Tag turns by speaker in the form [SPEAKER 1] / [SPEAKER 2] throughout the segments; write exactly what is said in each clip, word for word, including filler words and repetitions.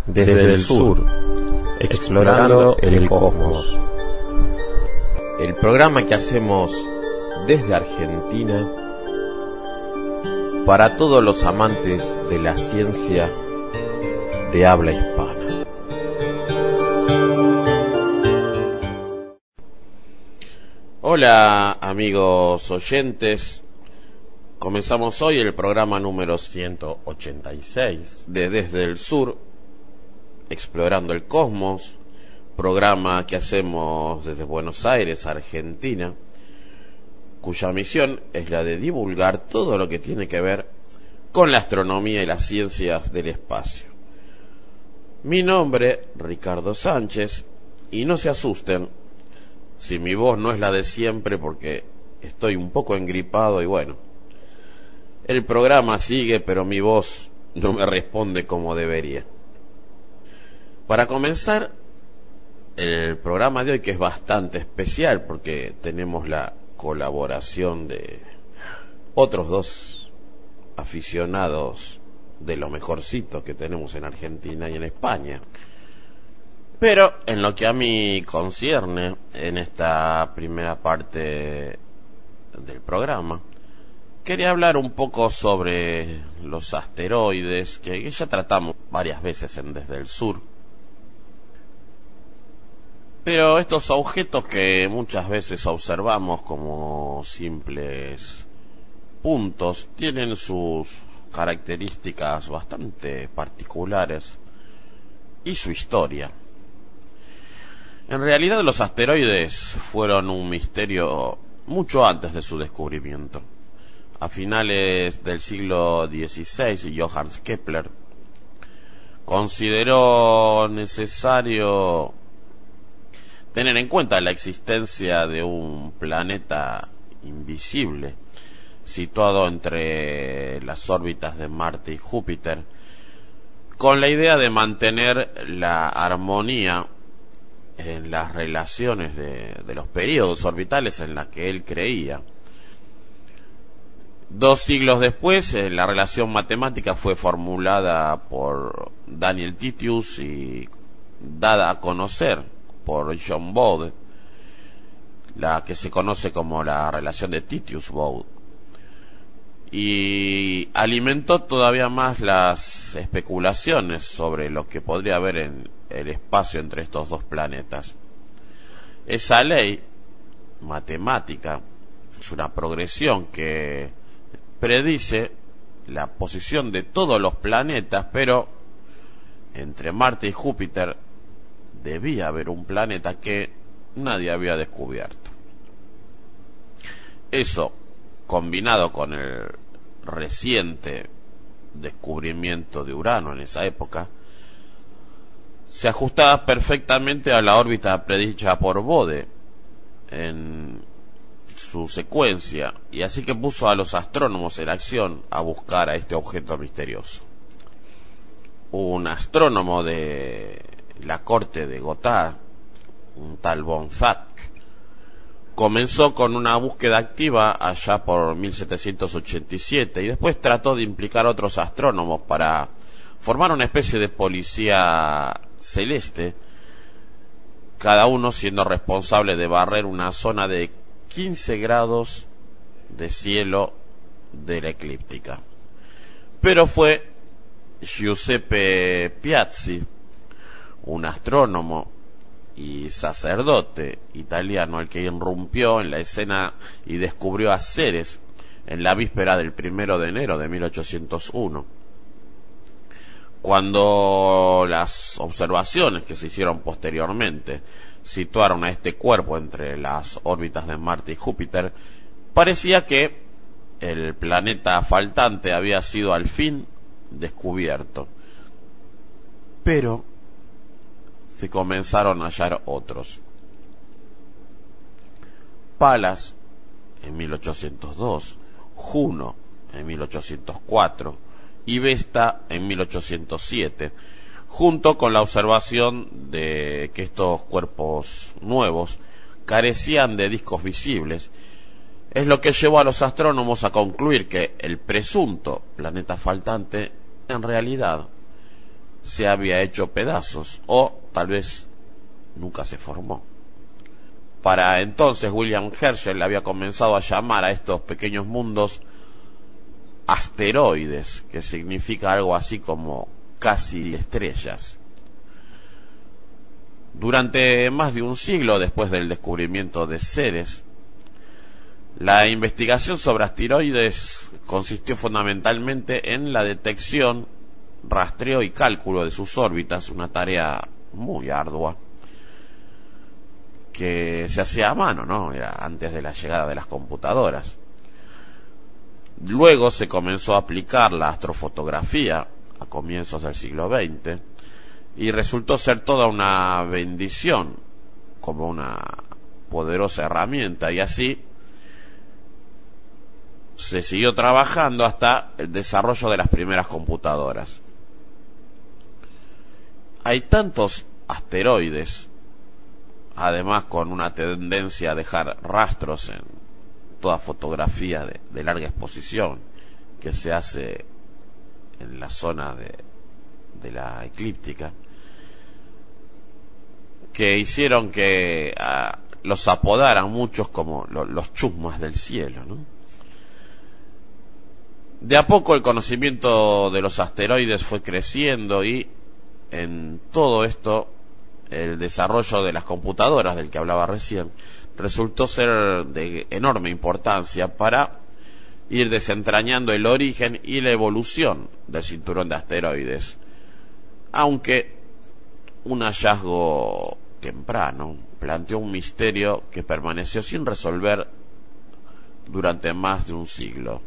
[SPEAKER 1] desde el sur, explorando el cosmos.
[SPEAKER 2] El programa que hacemos desde Argentina para todos los amantes de la ciencia de habla hispana. Hola amigos oyentes, comenzamos hoy el programa número ciento ochenta y seis de Desde el Sur, explorando el cosmos, programa que hacemos desde Buenos Aires, Argentina, cuya misión es la de divulgar todo lo que tiene que ver con la astronomía y las ciencias del espacio. Mi nombre, Ricardo Sánchez, y no se asusten si mi voz no es la de siempre porque estoy un poco engripado y bueno, el programa sigue pero mi voz no me responde como debería. Para comenzar el programa de hoy, que es bastante especial porque tenemos la colaboración de otros dos aficionados de lo mejorcito que tenemos en Argentina y en España. Pero en lo que a mí concierne, en esta primera parte del programa, quería hablar un poco sobre los asteroides, que ya tratamos varias veces en Desde el Sur. Pero estos objetos que muchas veces observamos como simples puntos, tienen sus características bastante particulares y su historia. En realidad los asteroides fueron un misterio mucho antes de su descubrimiento. A finales del siglo dieciséis, Johannes Kepler consideró necesario tener en cuenta la existencia de un planeta invisible situado entre las órbitas de Marte y Júpiter, con la idea de mantener la armonía en las relaciones de, de los períodos orbitales en las que él creía. Dos siglos después, eh, la relación matemática fue formulada por Daniel Titius y dada a conocer por John Bode, la que se conoce como la relación de Titius-Bode, y alimentó todavía más las especulaciones sobre lo que podría haber en el espacio entre estos dos planetas. Esa ley matemática es una progresión que predice la posición de todos los planetas, pero entre Marte y Júpiter debía haber un planeta que nadie había descubierto. Eso, combinado con el reciente descubrimiento de Urano en esa época, se ajustaba perfectamente a la órbita predicha por Bode en su secuencia, y así que puso a los astrónomos en acción a buscar a este objeto misterioso. Un astrónomo de la corte de Gotha, un tal von Zach, comenzó con una búsqueda activa allá por mil setecientos ochenta y siete y después trató de implicar a otros astrónomos para formar una especie de policía celeste, cada uno siendo responsable de barrer una zona de quince grados de cielo de la eclíptica. Pero fue Giuseppe Piazzi, un astrónomo y sacerdote italiano, el que irrumpió en la escena y descubrió a Ceres en la víspera del primero de enero de mil ochocientos uno. Cuando las observaciones que se hicieron posteriormente situaron a este cuerpo entre las órbitas de Marte y Júpiter, parecía que el planeta faltante había sido al fin descubierto. Pero se comenzaron a hallar otros. Pallas en mil ochocientos dos, Juno en mil ochocientos cuatro y Vesta en mil ochocientos siete, junto con la observación de que estos cuerpos nuevos carecían de discos visibles, es lo que llevó a los astrónomos a concluir que el presunto planeta faltante en realidad se había hecho pedazos o tal vez nunca se formó. Para entonces William Herschel había comenzado a llamar a estos pequeños mundos asteroides, que significa algo así como casi estrellas. Durante más de un siglo después del descubrimiento de Ceres, la investigación sobre asteroides consistió fundamentalmente en la detección, rastreo y cálculo de sus órbitas, una tarea muy ardua que se hacía a mano, ¿no? Era antes de la llegada de las computadoras. Luego se comenzó a aplicar la astrofotografía a comienzos del siglo veinte y resultó ser toda una bendición como una poderosa herramienta, y así se siguió trabajando hasta el desarrollo de las primeras computadoras. Hay tantos asteroides, además con una tendencia a dejar rastros en toda fotografía de, de larga exposición que se hace en la zona de, de la eclíptica, que hicieron que a, los apodaran muchos como lo, los chusmas del cielo, ¿no? De a poco el conocimiento de los asteroides fue creciendo y en todo esto el desarrollo de las computadoras del que hablaba recién resultó ser de enorme importancia para ir desentrañando el origen y la evolución del cinturón de asteroides, aunque un hallazgo temprano planteó un misterio que permaneció sin resolver durante más de un siglo.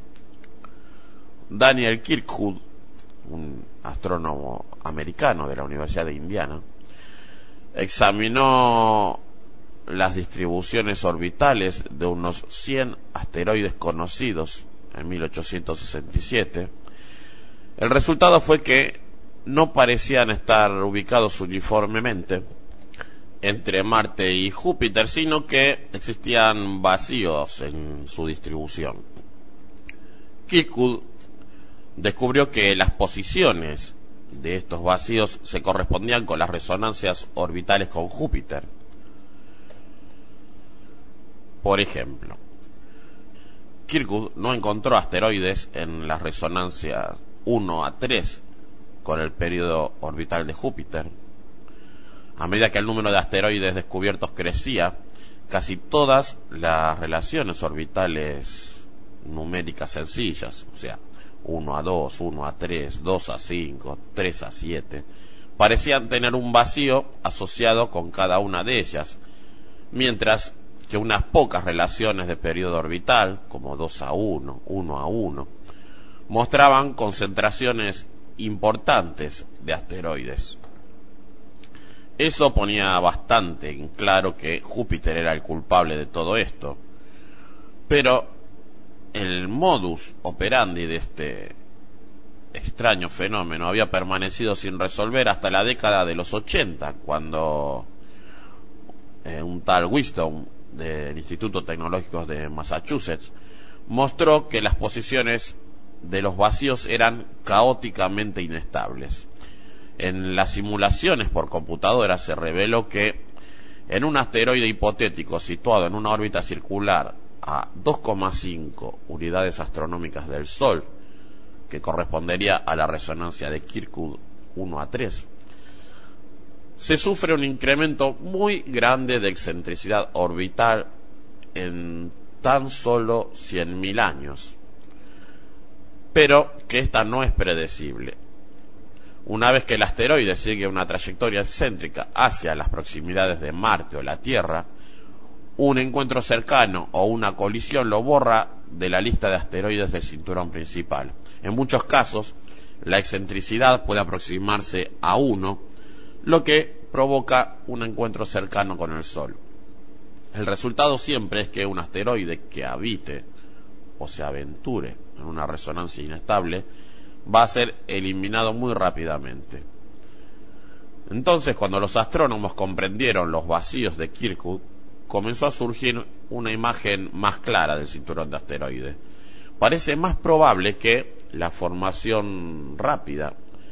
[SPEAKER 2] Daniel Kirkwood, un astrónomo americano de la Universidad de Indiana, examinó las distribuciones orbitales de unos cien asteroides conocidos en mil ochocientos sesenta y siete. El resultado fue que no parecían estar ubicados uniformemente entre Marte y Júpiter, sino que existían vacíos en su distribución. Kirkwood descubrió que las posiciones de estos vacíos se correspondían con las resonancias orbitales con Júpiter. Por ejemplo, Kirkwood no encontró asteroides en las resonancias uno a tres con el período orbital de Júpiter. A medida que el número de asteroides descubiertos crecía, casi todas las relaciones orbitales numéricas sencillas, o sea, uno a dos, uno a tres, dos a cinco, tres a siete, parecían tener un vacío asociado con cada una de ellas, mientras que unas pocas relaciones de periodo orbital, como dos a uno, uno a uno, mostraban concentraciones importantes de asteroides. Eso ponía bastante en claro que Júpiter era el culpable de todo esto, pero el modus operandi de este extraño fenómeno había permanecido sin resolver hasta la década de los ochenta, cuando eh, un tal Wisdom del Instituto Tecnológico de Massachusetts mostró que las posiciones de los vacíos eran caóticamente inestables. En las simulaciones por computadora se reveló que en un asteroide hipotético situado en una órbita circular a dos coma cinco unidades astronómicas del Sol, que correspondería a la resonancia de Kirkwood uno a tres, se sufre un incremento muy grande de excentricidad orbital en tan solo cien mil años, pero que esta no es predecible. Una vez que el asteroide sigue una trayectoria excéntrica hacia las proximidades de Marte o la Tierra, un encuentro cercano o una colisión lo borra de la lista de asteroides del cinturón principal. En muchos casos, la excentricidad puede aproximarse a uno, lo que provoca un encuentro cercano con el Sol. El resultado siempre es que un asteroide que habite o se aventure en una resonancia inestable va a ser eliminado muy rápidamente. Entonces, cuando los astrónomos comprendieron los vacíos de Kirkwood, comenzó a surgir una imagen más clara del cinturón de asteroides. Parece más probable que la formación rápida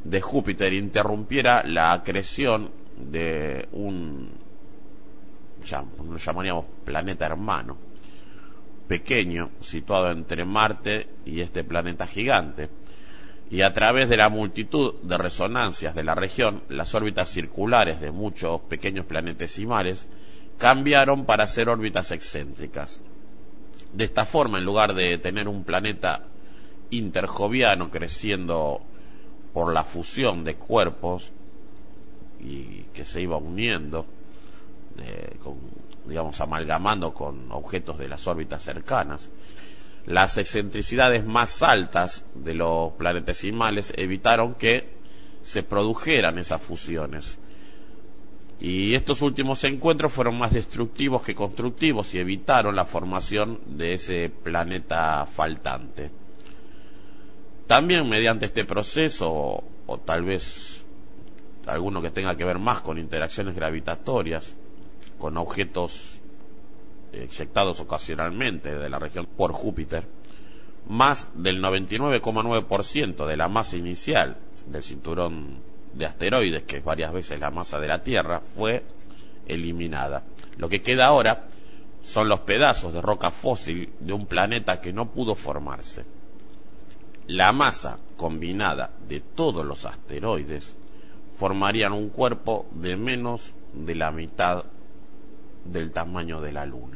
[SPEAKER 2] de Júpiter interrumpiera la acreción de un, ya, lo llamaríamos planeta hermano, pequeño, situado entre Marte y este planeta gigante. Y a través de la multitud de resonancias de la región, las órbitas circulares de muchos pequeños planetesimales cambiaron para ser órbitas excéntricas. De esta forma, en lugar de tener un planeta interjoviano creciendo por la fusión de cuerpos y que se iba uniendo, eh, con, digamos, amalgamando con objetos de las órbitas cercanas, las excentricidades más altas de los planetesimales evitaron que se produjeran esas fusiones. Y estos últimos encuentros fueron más destructivos que constructivos y evitaron la formación de ese planeta faltante. También mediante este proceso, o, o tal vez alguno que tenga que ver más con interacciones gravitatorias, con objetos eyectados ocasionalmente de la región por Júpiter, más del noventa y nueve coma nueve por ciento de la masa inicial del cinturón de asteroides, que es varias veces la masa de la Tierra, fue eliminada. Lo que queda ahora son los pedazos de roca fósil de un planeta que no pudo formarse. La masa combinada de todos los asteroides formarían un cuerpo de menos de la mitad del tamaño de la Luna.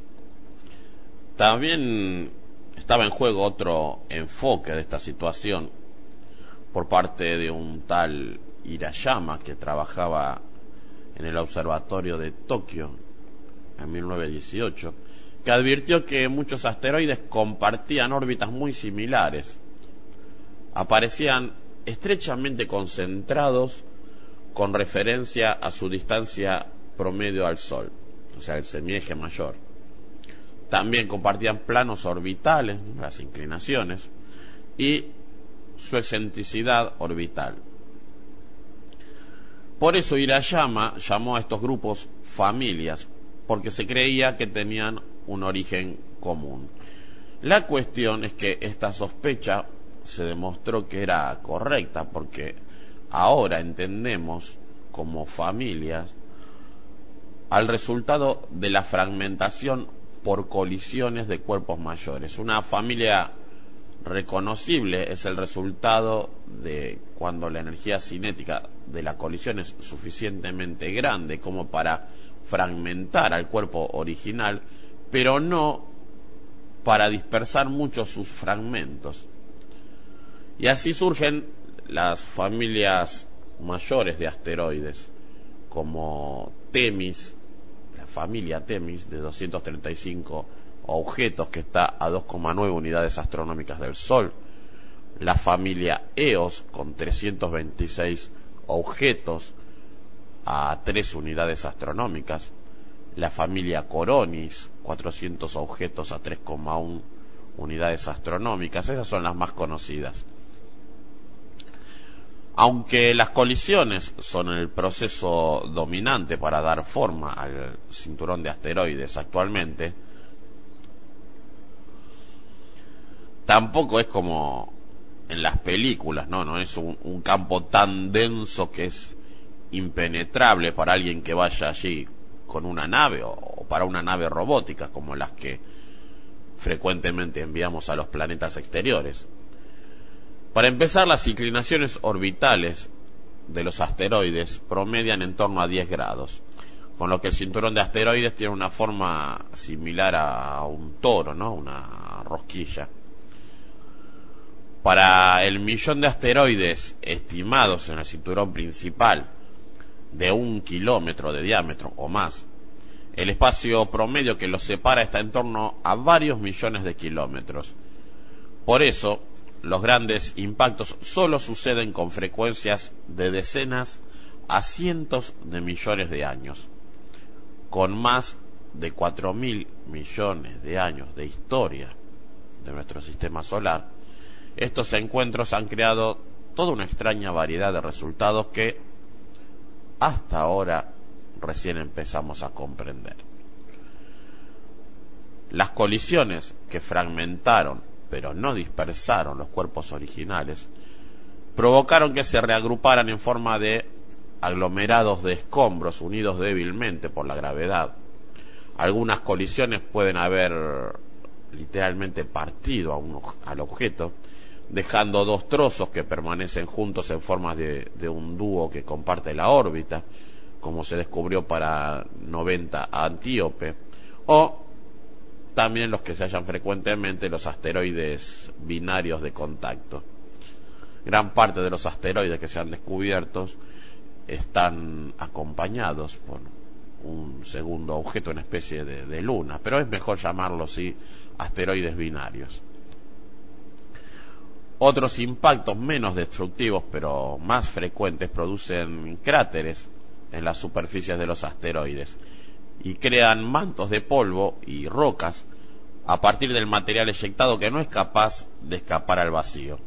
[SPEAKER 2] También estaba en juego otro enfoque de esta situación por parte de un tal Hirayama, que trabajaba en el observatorio de Tokio en mil novecientos dieciocho, que advirtió que muchos asteroides compartían órbitas muy similares, aparecían estrechamente concentrados con referencia a su distancia promedio al Sol, o sea, el semieje mayor. También compartían planos orbitales, las inclinaciones, y su excentricidad orbital. Por eso Hirayama llamó a estos grupos familias, porque se creía que tenían un origen común. La cuestión es que esta sospecha se demostró que era correcta, porque ahora entendemos como familias al resultado de la fragmentación por colisiones de cuerpos mayores. Una familia reconocible es el resultado de cuando la energía cinética de la colisión es suficientemente grande como para fragmentar al cuerpo original, pero no para dispersar muchos sus fragmentos. Y así surgen las familias mayores de asteroides, como Temis, la familia Temis, de doscientos treinta y cinco objetos, que está a dos coma nueve unidades astronómicas del Sol; la familia Eos, con trescientos veintiséis objetos a tres unidades astronómicas; la familia Coronis, cuatrocientos objetos a tres coma uno unidades astronómicas. Esas son las más conocidas. Aunque las colisiones son el proceso dominante para dar forma al cinturón de asteroides actualmente, tampoco es como en las películas, no, no es un, un campo tan denso que es impenetrable para alguien que vaya allí con una nave, o, o para una nave robótica como las que frecuentemente enviamos a los planetas exteriores. Para empezar, las inclinaciones orbitales de los asteroides promedian en torno a diez grados, con lo que el cinturón de asteroides tiene una forma similar a un toro, ¿no? Una rosquilla. Para el millón de asteroides estimados en el cinturón principal, de un kilómetro de diámetro o más, el espacio promedio que los separa está en torno a varios millones de kilómetros. Por eso, los grandes impactos solo suceden con frecuencias de decenas a cientos de millones de años. Con más de cuatro mil millones de años de historia de nuestro sistema solar, estos encuentros han creado toda una extraña variedad de resultados que hasta ahora recién empezamos a comprender. Las colisiones que fragmentaron pero no dispersaron los cuerpos originales provocaron que se reagruparan en forma de aglomerados de escombros unidos débilmente por la gravedad. Algunas colisiones pueden haber literalmente partido a un, al objeto, dejando dos trozos que permanecen juntos en forma de, de un dúo que comparte la órbita, como se descubrió para noventa a Antíope, o también los que se hallan frecuentemente, los asteroides binarios de contacto. Gran parte de los asteroides que se han descubierto están acompañados por un segundo objeto, una especie de, de luna, pero es mejor llamarlo así, asteroides binarios. Otros impactos menos destructivos pero más frecuentes producen cráteres en las superficies de los asteroides y crean mantos de polvo y rocas a partir del material eyectado que no es capaz de escapar al vacío.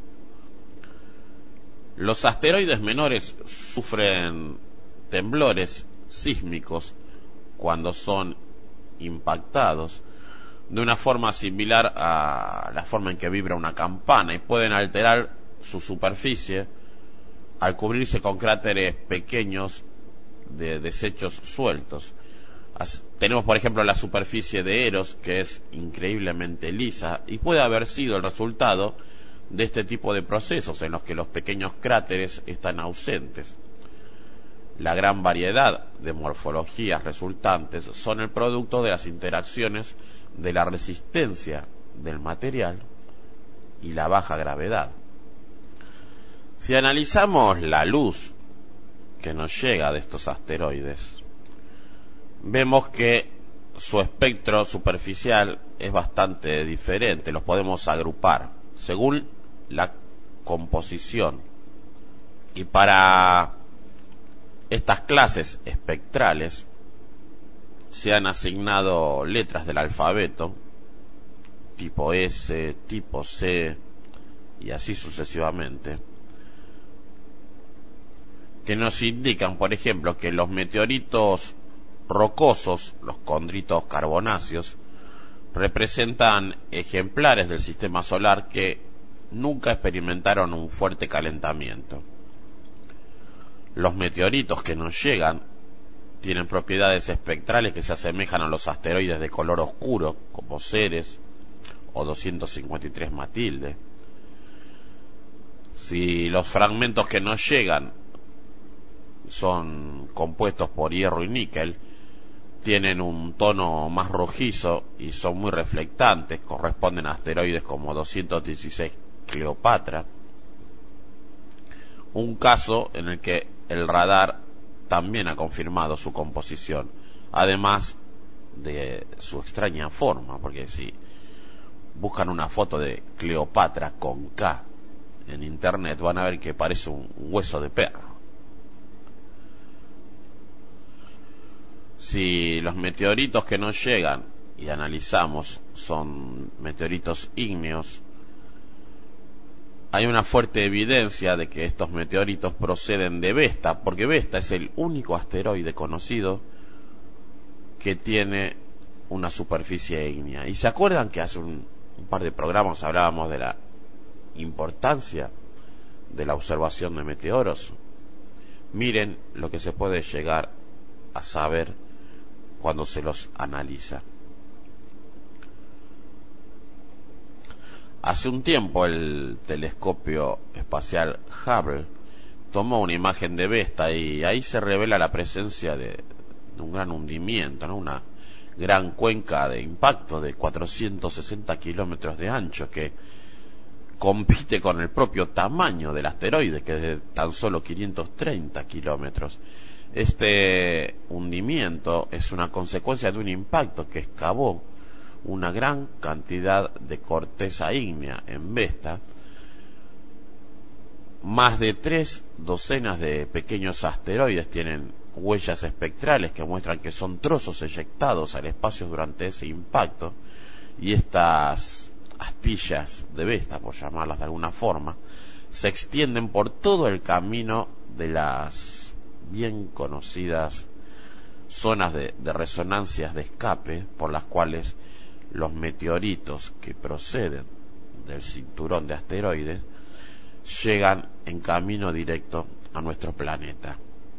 [SPEAKER 2] Los asteroides menores sufren temblores sísmicos cuando son impactados de una forma similar a la forma en que vibra una campana y pueden alterar su superficie al cubrirse con cráteres pequeños de desechos sueltos. As- tenemos por ejemplo la superficie de Eros, que es increíblemente lisa y puede haber sido el resultado de este tipo de procesos en los que los pequeños cráteres están ausentes. La gran variedad de morfologías resultantes son el producto de las interacciones de la resistencia del material y la baja gravedad. Si analizamos la luz que nos llega de estos asteroides, vemos que su espectro superficial es bastante diferente. Los podemos agrupar según la composición, y para estas clases espectrales se han asignado letras del alfabeto, tipo S, tipo C y así sucesivamente, que nos indican, por ejemplo, que los meteoritos rocosos, los condritos carbonáceos, representan ejemplares del sistema solar que nunca experimentaron un fuerte calentamiento. Los meteoritos que nos llegan tienen propiedades espectrales que se asemejan a los asteroides de color oscuro, como Ceres o doscientos cincuenta y tres Matilde. Si los fragmentos que nos llegan son compuestos por hierro y níquel, tienen un tono más rojizo y son muy reflectantes, corresponden a asteroides como doscientos dieciséis Cleopatra, un caso en el que el radar también ha confirmado su composición, además de su extraña forma, porque si buscan una foto de Cleopatra con K en internet van a ver que parece un hueso de perro. Si los meteoritos que nos llegan y analizamos son meteoritos ígneos, hay una fuerte evidencia de que estos meteoritos proceden de Vesta, porque Vesta es el único asteroide conocido que tiene una superficie ígnea. ¿Y se acuerdan que hace un, un par de programas hablábamos de la importancia de la observación de meteoros? Miren lo que se puede llegar a saber cuando se los analiza. Hace un tiempo el telescopio espacial Hubble tomó una imagen de Vesta y ahí se revela la presencia de, de un gran hundimiento, ¿no? Una gran cuenca de impacto de cuatrocientos sesenta kilómetros de ancho que compite con el propio tamaño del asteroide, que es de tan solo quinientos treinta kilómetros. Este hundimiento es una consecuencia de un impacto que excavó una gran cantidad de corteza ígnea en Vesta. Más de tres docenas de pequeños asteroides tienen huellas espectrales que muestran que son trozos eyectados al espacio durante ese impacto, y estas astillas de Vesta, por llamarlas de alguna forma, se extienden por todo el camino de las bien conocidas zonas de, de resonancias de escape por las cuales los meteoritos que proceden del cinturón de asteroides llegan en camino directo a nuestro planeta.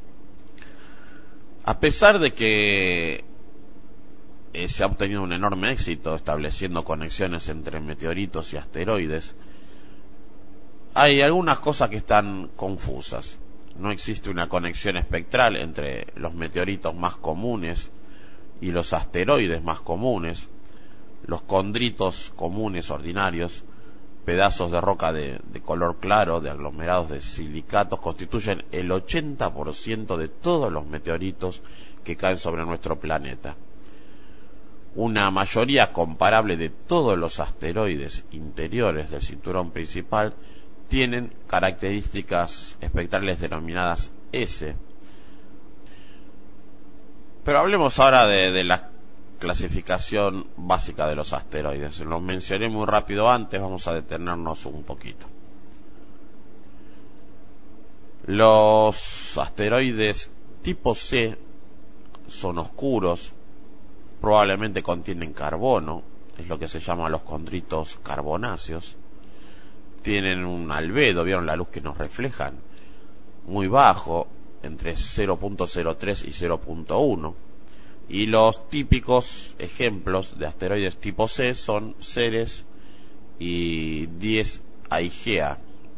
[SPEAKER 2] A pesar de que eh, se ha obtenido un enorme éxito estableciendo conexiones entre meteoritos y asteroides, hay algunas cosas que están confusas. No existe una conexión espectral entre los meteoritos más comunes y los asteroides más comunes. Los condritos comunes ordinarios, pedazos de roca de, de color claro, de aglomerados de silicatos, constituyen el ochenta por ciento de todos los meteoritos que caen sobre nuestro planeta. Una mayoría comparable de todos los asteroides interiores del cinturón principal tienen características espectrales denominadas S. Pero hablemos ahora de, de la clasificación básica de los asteroides. Lo mencioné muy rápido antes, vamos a detenernos un poquito. Los asteroides tipo C son oscuros, probablemente contienen carbono, es lo que se llama los condritos carbonáceos. Tienen un albedo, ¿vieron la luz que nos reflejan? Muy bajo, entre cero punto cero tres y cero punto uno. Y los típicos ejemplos de asteroides tipo C son Ceres y diez Aigea.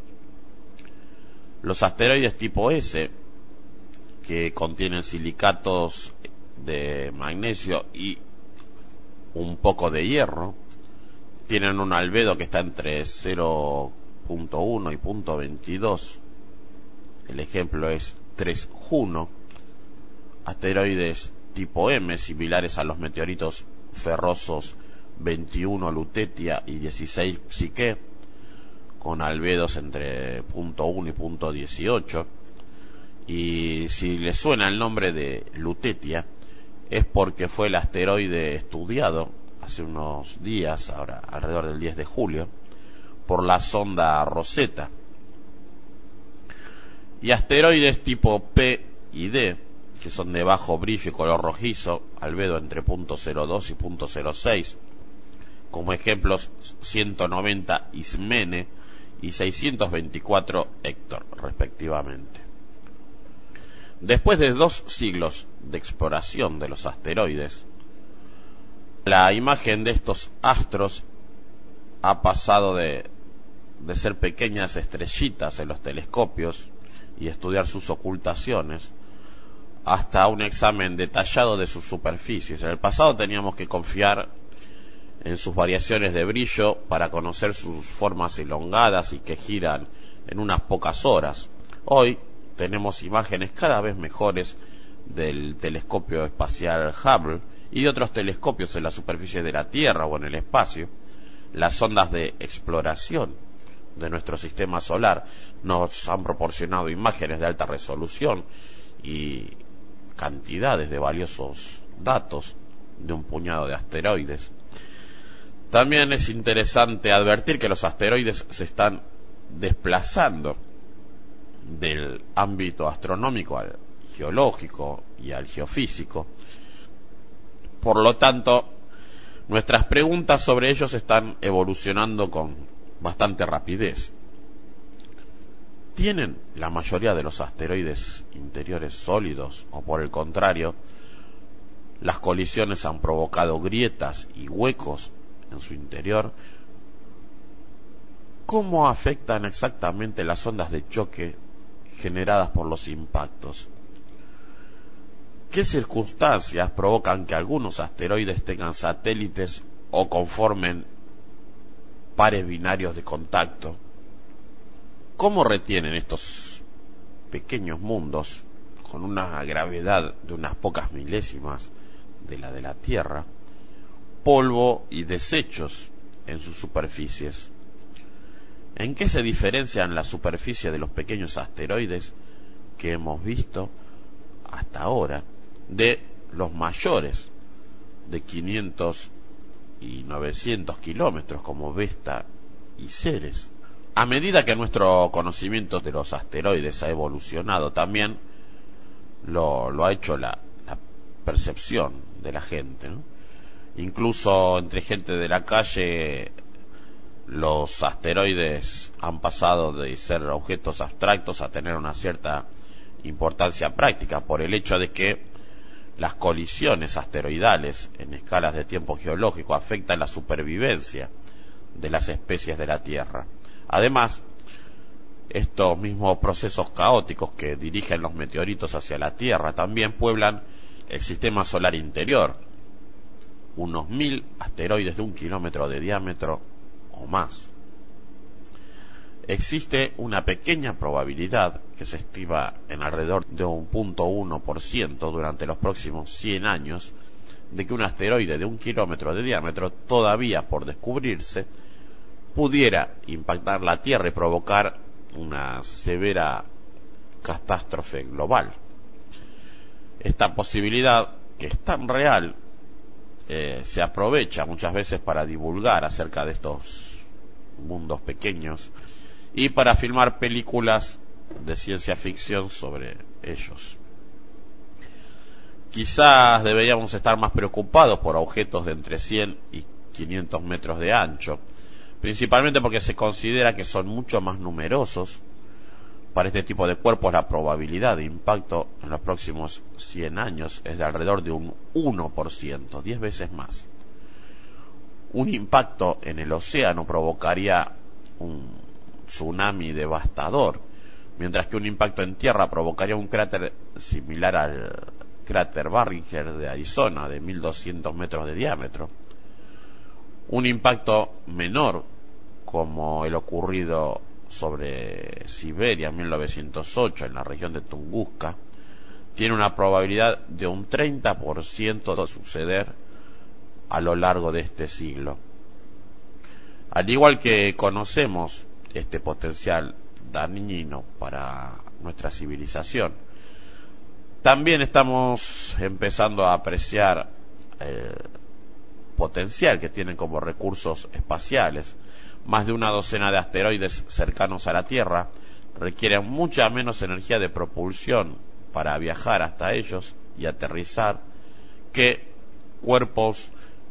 [SPEAKER 2] Los asteroides tipo S, que contienen silicatos de magnesio y un poco de hierro, tienen un albedo que está entre cero punto uno y punto veintidós. El ejemplo es tres Juno. Asteroides tipo M, similares a los meteoritos ferrosos veintiuno Lutetia y dieciséis Psique, con albedos entre punto uno y punto dieciocho. Y si les suena el nombre de Lutetia, es porque fue el asteroide estudiado hace unos días, ahora alrededor del diez de julio, por la sonda Rosetta. Y asteroides tipo P y D, que son de bajo brillo y color rojizo, albedo entre punto cero dos y punto cero seis, como ejemplos ciento noventa Ismene y seiscientos veinticuatro Héctor, respectivamente. Después de dos siglos de exploración de los asteroides, la imagen de estos astros ha pasado de, de ser pequeñas estrellitas en los telescopios y estudiar sus ocultaciones, hasta un examen detallado de sus superficies. En el pasado teníamos que confiar en sus variaciones de brillo para conocer sus formas elongadas y que giran en unas pocas horas. Hoy tenemos imágenes cada vez mejores del telescopio espacial Hubble y de otros telescopios en la superficie de la Tierra o en el espacio. Las sondas de exploración de nuestro sistema solar nos han proporcionado imágenes de alta resolución y cantidades de valiosos datos de un puñado de asteroides. También es interesante advertir que los asteroides se están desplazando del ámbito astronómico al geológico y al geofísico. Por lo tanto, nuestras preguntas sobre ellos están evolucionando con bastante rapidez. ¿Tienen la mayoría de los asteroides interiores sólidos o, por el contrario, las colisiones han provocado grietas y huecos en su interior? ¿Cómo afectan exactamente las ondas de choque generadas por los impactos? ¿Qué circunstancias provocan que algunos asteroides tengan satélites o conformen pares binarios de contacto? ¿Cómo retienen estos pequeños mundos, con una gravedad de unas pocas milésimas de la de la Tierra, polvo y desechos en sus superficies? ¿En qué se diferencian la superficie de los pequeños asteroides que hemos visto hasta ahora de los mayores de quinientos y novecientos kilómetros como Vesta y Ceres? A medida que nuestro conocimiento de los asteroides ha evolucionado, también lo, lo ha hecho la, la percepción de la gente, ¿no? Incluso entre gente de la calle los asteroides han pasado de ser objetos abstractos a tener una cierta importancia práctica por el hecho de que las colisiones asteroidales en escalas de tiempo geológico afectan la supervivencia de las especies de la Tierra. Además, estos mismos procesos caóticos que dirigen los meteoritos hacia la Tierra también pueblan el sistema solar interior, unos mil asteroides de un kilómetro de diámetro o más. Existe una pequeña probabilidad, que se estima en alrededor de un cero punto uno por ciento durante los próximos cien años, de que un asteroide de un kilómetro de diámetro, todavía por descubrirse, pudiera impactar la Tierra y provocar una severa catástrofe global. Esta posibilidad, que es tan real, eh, se aprovecha muchas veces para divulgar acerca de estos mundos pequeños y para filmar películas de ciencia ficción sobre ellos. Quizás deberíamos estar más preocupados por objetos de entre cien y quinientos metros de ancho, principalmente porque se considera que son mucho más numerosos. Para este tipo de cuerpos la probabilidad de impacto en los próximos cien años es de alrededor de un uno por ciento, diez veces más. Un impacto en el océano provocaría un tsunami devastador, mientras que un impacto en tierra provocaría un cráter similar al cráter Barringer de Arizona, de mil doscientos metros de diámetro. Un impacto menor, como el ocurrido sobre Siberia en mil novecientos ocho, en la región de Tunguska, tiene una probabilidad de un treinta por ciento de suceder a lo largo de este siglo. Al igual que conocemos este potencial dañino para nuestra civilización, también estamos empezando a apreciar el potencial que tienen como recursos espaciales. Más de una docena de asteroides cercanos a la Tierra requieren mucha menos energía de propulsión para viajar hasta ellos y aterrizar que cuerpos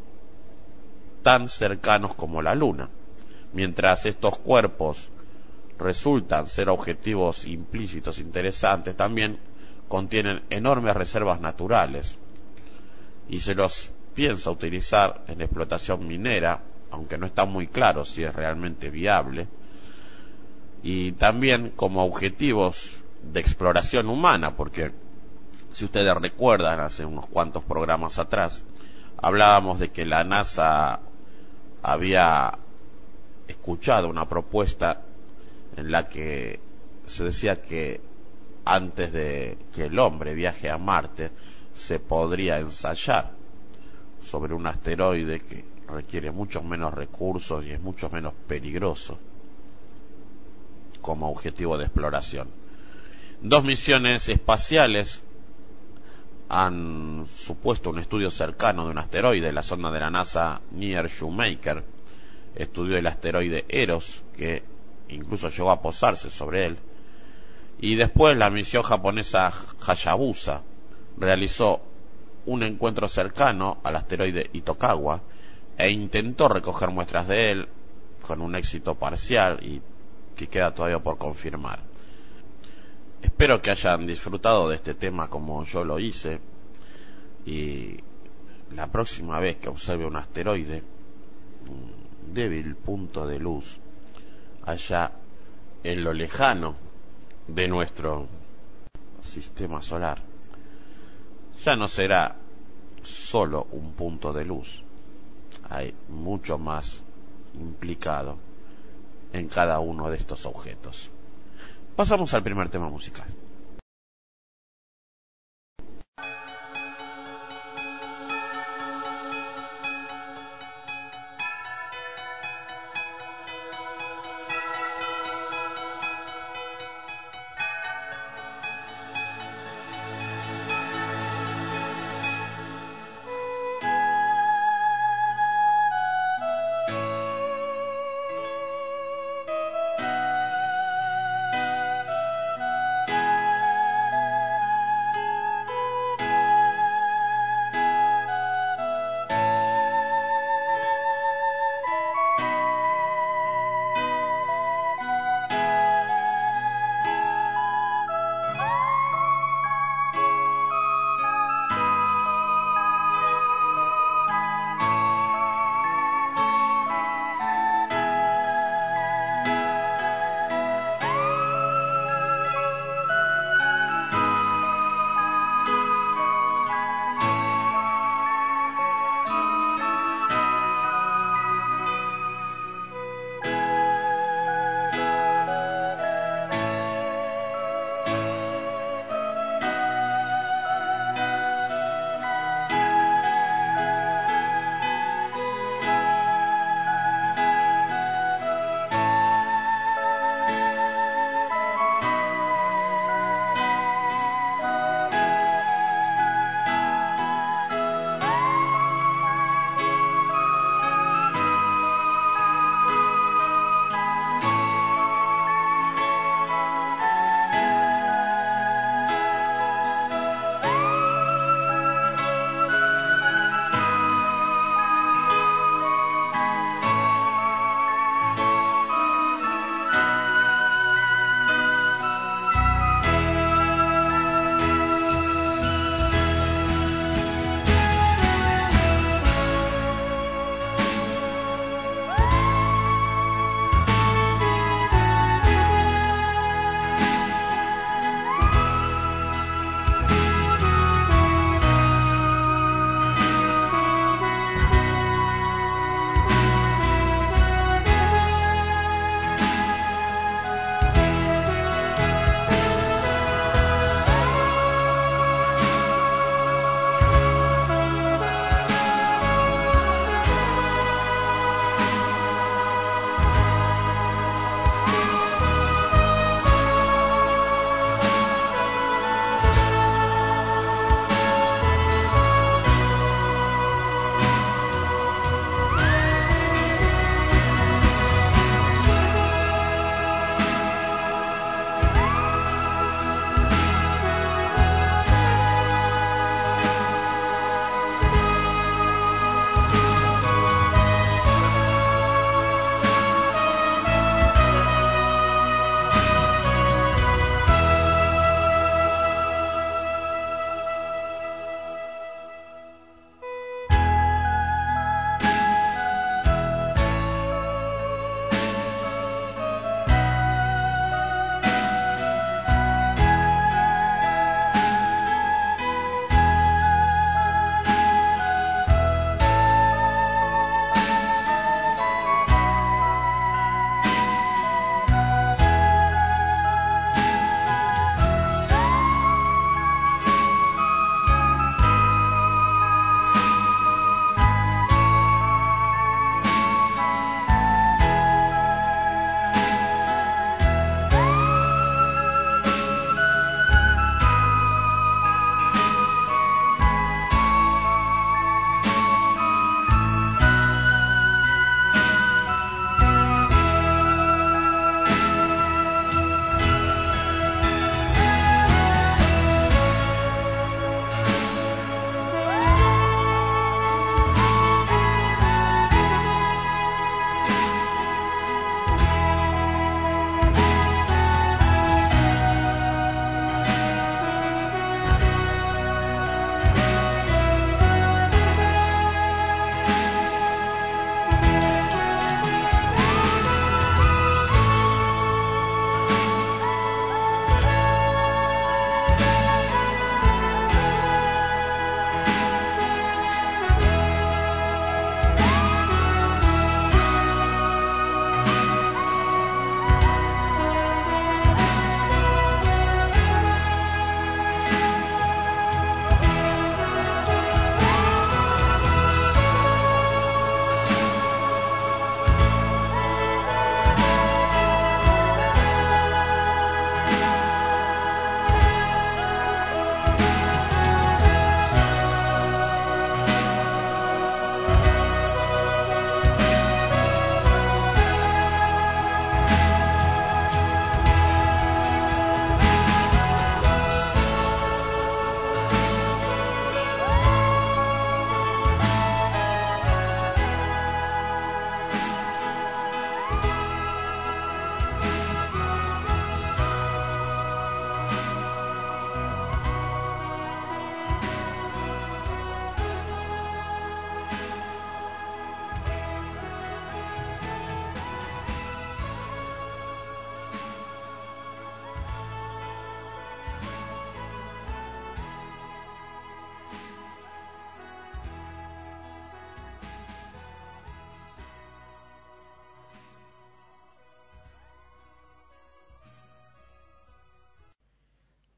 [SPEAKER 2] tan cercanos como la Luna. Mientras estos cuerpos resultan ser objetivos implícitos interesantes, también contienen enormes reservas naturales y se los piensa utilizar en explotación minera, aunque no está muy claro si es realmente viable, y también como objetivos de exploración humana, porque si ustedes recuerdan, hace unos cuantos programas atrás hablábamos de que la NASA había escuchado una propuesta en la que se decía que antes de que el hombre viaje a Marte se podría ensayar sobre un asteroide que requiere muchos menos recursos y es mucho menos peligroso como objetivo de exploración. Dos misiones espaciales han supuesto un estudio cercano de un asteroide. La sonda de la NASA Near Shoemaker estudió el asteroide Eros, que incluso llegó a posarse sobre él, y después la misión japonesa Hayabusa realizó un encuentro cercano al asteroide Itokawa e intentó recoger muestras de él con un éxito parcial y que queda todavía por confirmar. Espero que hayan disfrutado de este tema como yo lo hice, y la próxima vez que observe un asteroide, un débil punto de luz allá en lo lejano de nuestro sistema solar, ya no será solo un punto de luz. Hay mucho más implicado en cada uno de estos objetos. Pasamos al primer tema musical.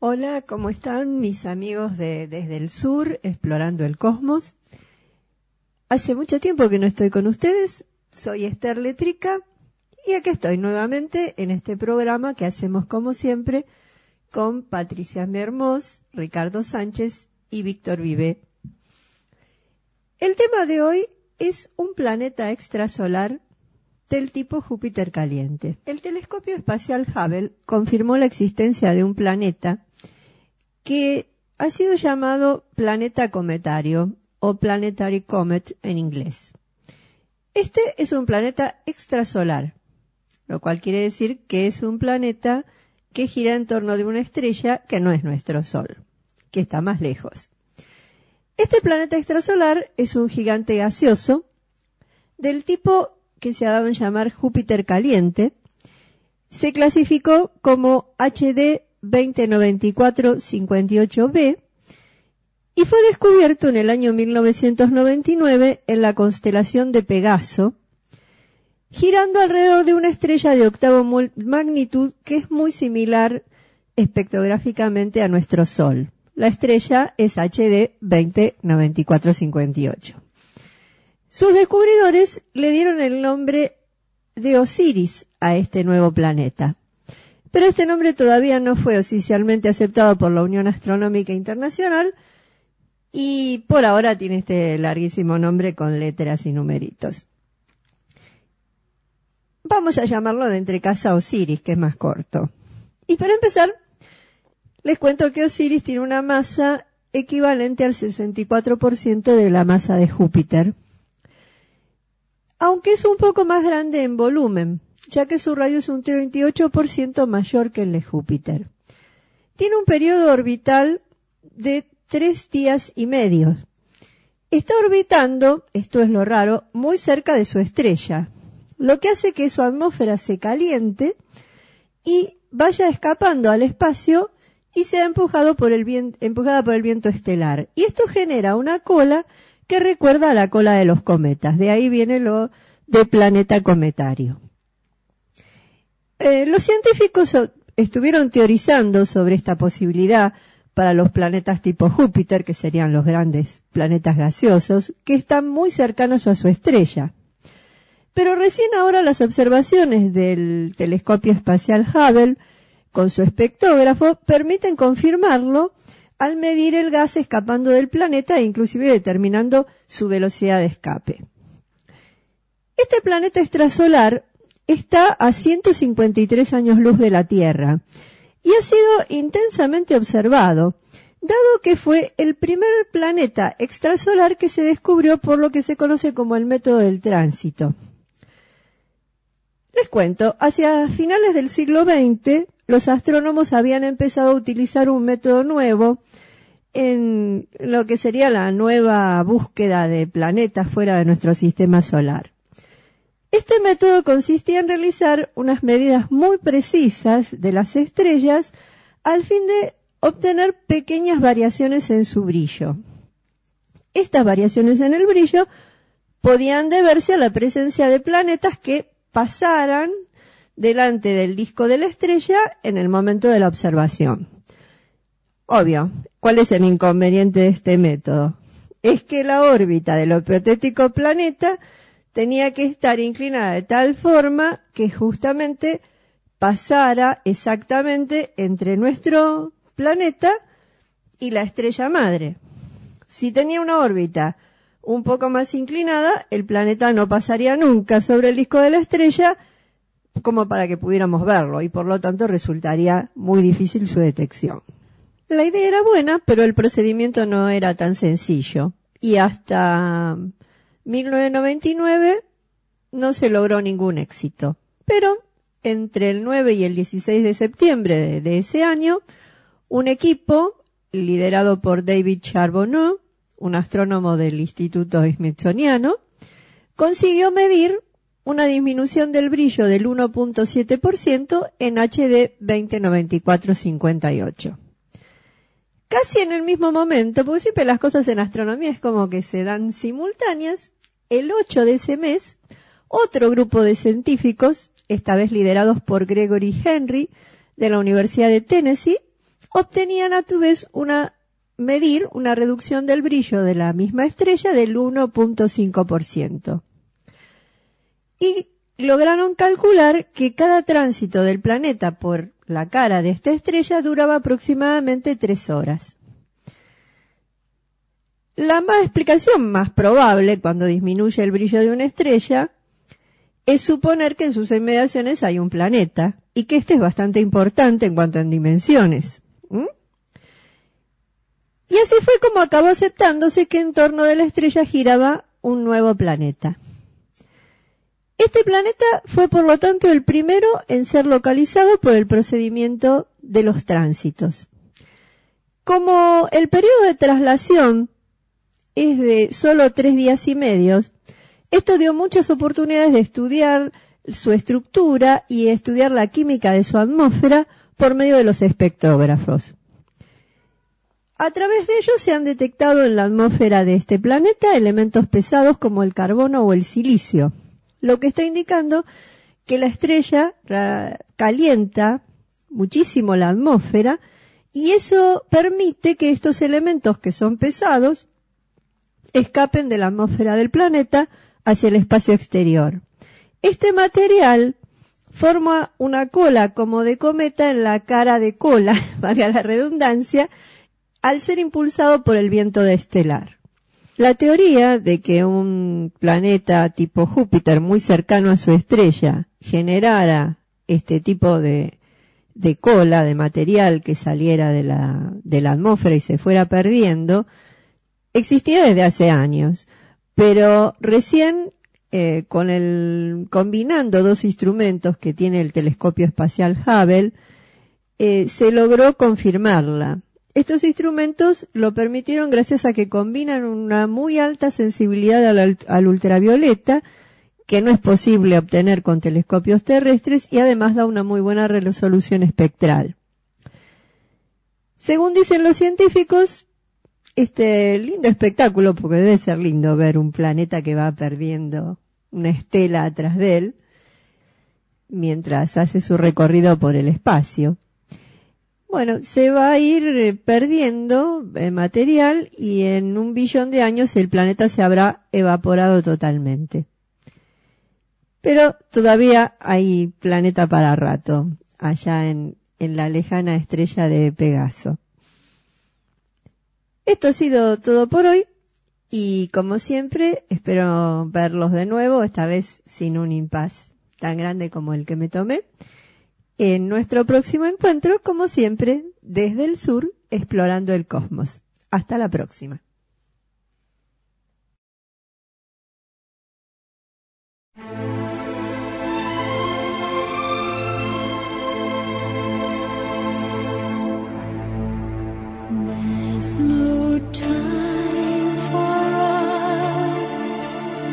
[SPEAKER 3] Hola, ¿cómo están mis amigos de Desde el Sur, Explorando el Cosmos? Hace mucho tiempo que no estoy con ustedes, soy Esther Letrica y aquí estoy nuevamente en este programa que hacemos como siempre con Patricia Mermós, Ricardo Sánchez y Víctor Vivé. El tema de hoy es un planeta extrasolar del tipo Júpiter caliente. El telescopio espacial Hubble confirmó la existencia de un planeta que ha sido llamado planeta cometario o planetary comet en inglés. Este es un planeta extrasolar, lo cual quiere decir que es un planeta que gira en torno de una estrella que no es nuestro Sol, que está más lejos. Este planeta extrasolar es un gigante gaseoso del tipo que se ha dado en llamar Júpiter caliente. Se clasificó como H D veinte noventa y cuatro cincuenta y ocho b y fue descubierto en el año mil novecientos noventa y nueve en la constelación de Pegaso, girando alrededor de una estrella de octava magnitud que es muy similar espectrográficamente a nuestro Sol. La estrella es H D veinte noventa y cuatro cincuenta y ocho. Sus descubridores le dieron el nombre de Osiris a este nuevo planeta, pero este nombre todavía no fue oficialmente aceptado por la Unión Astronómica Internacional y por ahora tiene este larguísimo nombre con letras y numeritos. Vamos a llamarlo de entrecasa Osiris, que es más corto. Y para empezar, les cuento que Osiris tiene una masa equivalente al sesenta y cuatro por ciento de la masa de Júpiter, aunque es un poco más grande en volumen, ya que su radio es un treinta y ocho por ciento mayor que el de Júpiter. Tiene un periodo orbital de tres días y medio. Está orbitando, esto es lo raro, muy cerca de su estrella, lo que hace que su atmósfera se caliente y vaya escapando al espacio y sea empujado por el viento, empujada por el viento estelar. Y esto genera una cola que recuerda a la cola de los cometas. De ahí viene lo de planeta cometario. Eh, los científicos estuvieron teorizando sobre esta posibilidad para los planetas tipo Júpiter, que serían los grandes planetas gaseosos, que están muy cercanos a su estrella. Pero recién ahora las observaciones del telescopio espacial Hubble con su espectrógrafo permiten confirmarlo al medir el gas escapando del planeta e inclusive determinando su velocidad de escape. Este planeta extrasolar está a ciento cincuenta y tres años luz de la Tierra y ha sido intensamente observado, dado que fue el primer planeta extrasolar que se descubrió por lo que se conoce como el método del tránsito. Les cuento, hacia finales del siglo veinte, los astrónomos habían empezado a utilizar un método nuevo en lo que sería la nueva búsqueda de planetas fuera de nuestro sistema solar. Este método consistía en realizar unas medidas muy precisas de las estrellas al fin de obtener pequeñas variaciones en su brillo. Estas variaciones en el brillo podían deberse a la presencia de planetas que pasaran delante del disco de la estrella en el momento de la observación. Obvio, ¿cuál es el inconveniente de este método? Es que la órbita del hipotético planeta tenía que estar inclinada de tal forma que justamente pasara exactamente entre nuestro planeta y la estrella madre. Si tenía una órbita un poco más inclinada, el planeta no pasaría nunca sobre el disco de la estrella como para que pudiéramos verlo y por lo tanto resultaría muy difícil su detección. La idea era buena, pero el procedimiento no era tan sencillo y hasta mil novecientos noventa y nueve no se logró ningún éxito. Pero entre el nueve y el dieciséis de septiembre de, de ese año, un equipo liderado por David Charbonneau, un astrónomo del Instituto Smithsoniano, consiguió medir una disminución del brillo del uno punto siete por ciento en H D veinte noventa y cuatro cincuenta y ocho. Casi en el mismo momento, porque siempre las cosas en astronomía es como que se dan simultáneas, el ocho de ese mes, otro grupo de científicos, esta vez liderados por Gregory Henry, de la Universidad de Tennessee, obtenían a su vez una medir una reducción del brillo de la misma estrella del uno punto cinco por ciento. Y lograron calcular que cada tránsito del planeta por la cara de esta estrella duraba aproximadamente tres horas. La más explicación más probable cuando disminuye el brillo de una estrella es suponer que en sus inmediaciones hay un planeta y que este es bastante importante en cuanto a dimensiones. ¿Mm? Y así fue como acabó aceptándose que en torno de la estrella giraba un nuevo planeta. Este planeta fue por lo tanto el primero en ser localizado por el procedimiento de los tránsitos. Como el periodo de traslación es de solo tres días y medios, esto dio muchas oportunidades de estudiar su estructura y estudiar la química de su atmósfera por medio de los espectrógrafos. A través de ellos se han detectado en la atmósfera de este planeta elementos pesados como el carbono o el silicio, lo que está indicando que la estrella calienta muchísimo la atmósfera y eso permite que estos elementos que son pesados escapen de la atmósfera del planeta hacia el espacio exterior. Este material forma una cola como de cometa en la cara de cola, valga la redundancia, al ser impulsado por el viento estelar. La teoría de que un planeta tipo Júpiter muy cercano a su estrella generara este tipo de, de cola, de material que saliera de la, de la atmósfera y se fuera perdiendo, existía desde hace años, pero recién eh, con el combinando dos instrumentos que tiene el telescopio espacial Hubble, eh, se logró confirmarla. Estos instrumentos lo permitieron gracias a que combinan una muy alta sensibilidad al, al ultravioleta, que no es posible obtener con telescopios terrestres, y además da una muy buena resolución espectral. Según dicen los científicos, este lindo espectáculo, porque debe ser lindo ver un planeta que va perdiendo una estela atrás de él, mientras hace su recorrido por el espacio. Bueno, se va a ir perdiendo material y en un billón de años el planeta se habrá evaporado totalmente. Pero todavía hay planeta para rato, allá en, en la lejana estrella de Pegaso. Esto ha sido todo por hoy y como siempre espero verlos de nuevo, esta vez sin un impas tan grande como el que me tomé, en nuestro próximo encuentro, como siempre, desde el sur, explorando el cosmos. Hasta la próxima.
[SPEAKER 4] There's no time for us.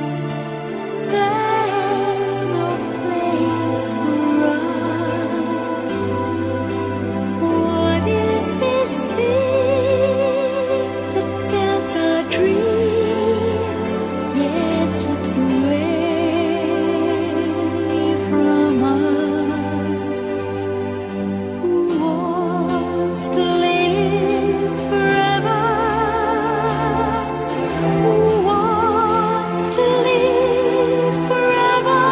[SPEAKER 4] There's no place for us. What is this thing that gets our dreams yet slips away from us? Who wants to live forever? Who wants to live forever?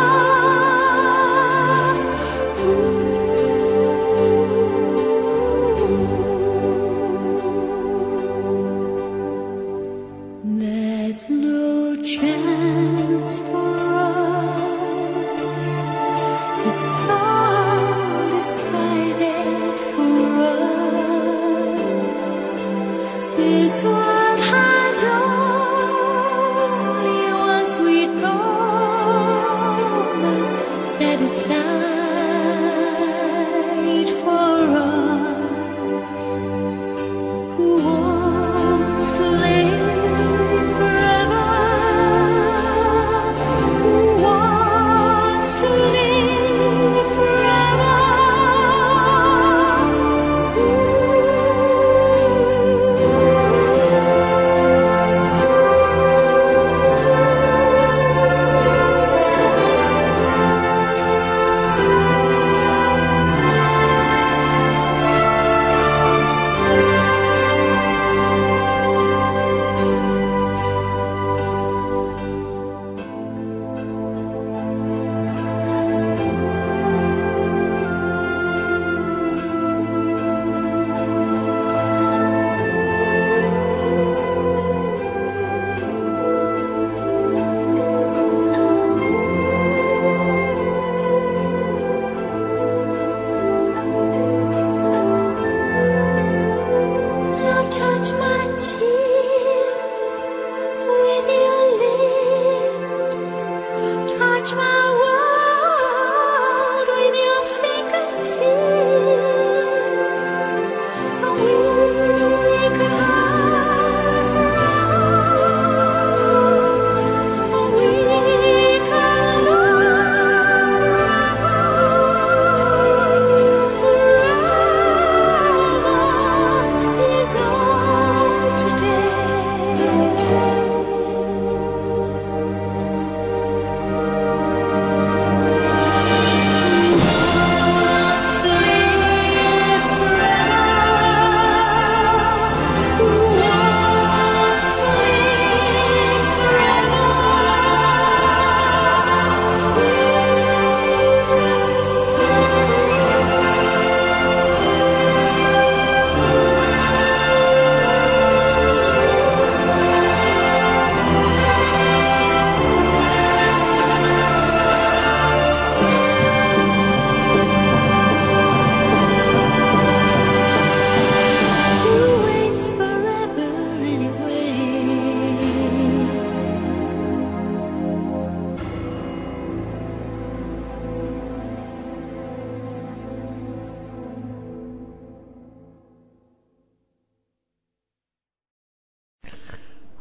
[SPEAKER 4] There's no chance for us. It's all decided for us. This world has only one sweet moment set aside for us. Who wants to live forever? Who wants to live forever? Ooh.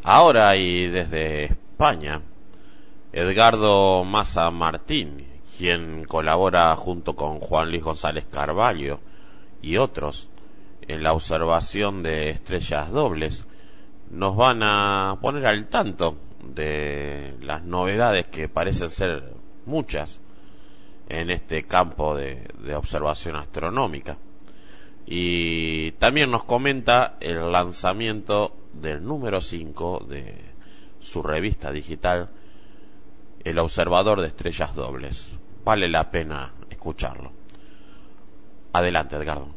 [SPEAKER 2] Ahora y desde España, Edgardo Massa Martín, quien colabora junto con Juan Luis González Carvalho y otros en la observación de estrellas dobles, nos van a poner al tanto de las novedades, que parecen ser muchas en este campo de, de observación astronómica. Y también nos comenta el lanzamiento del número cinco de su revista digital, El Observador de Estrellas Dobles. Vale la pena escucharlo. Adelante, Edgardo.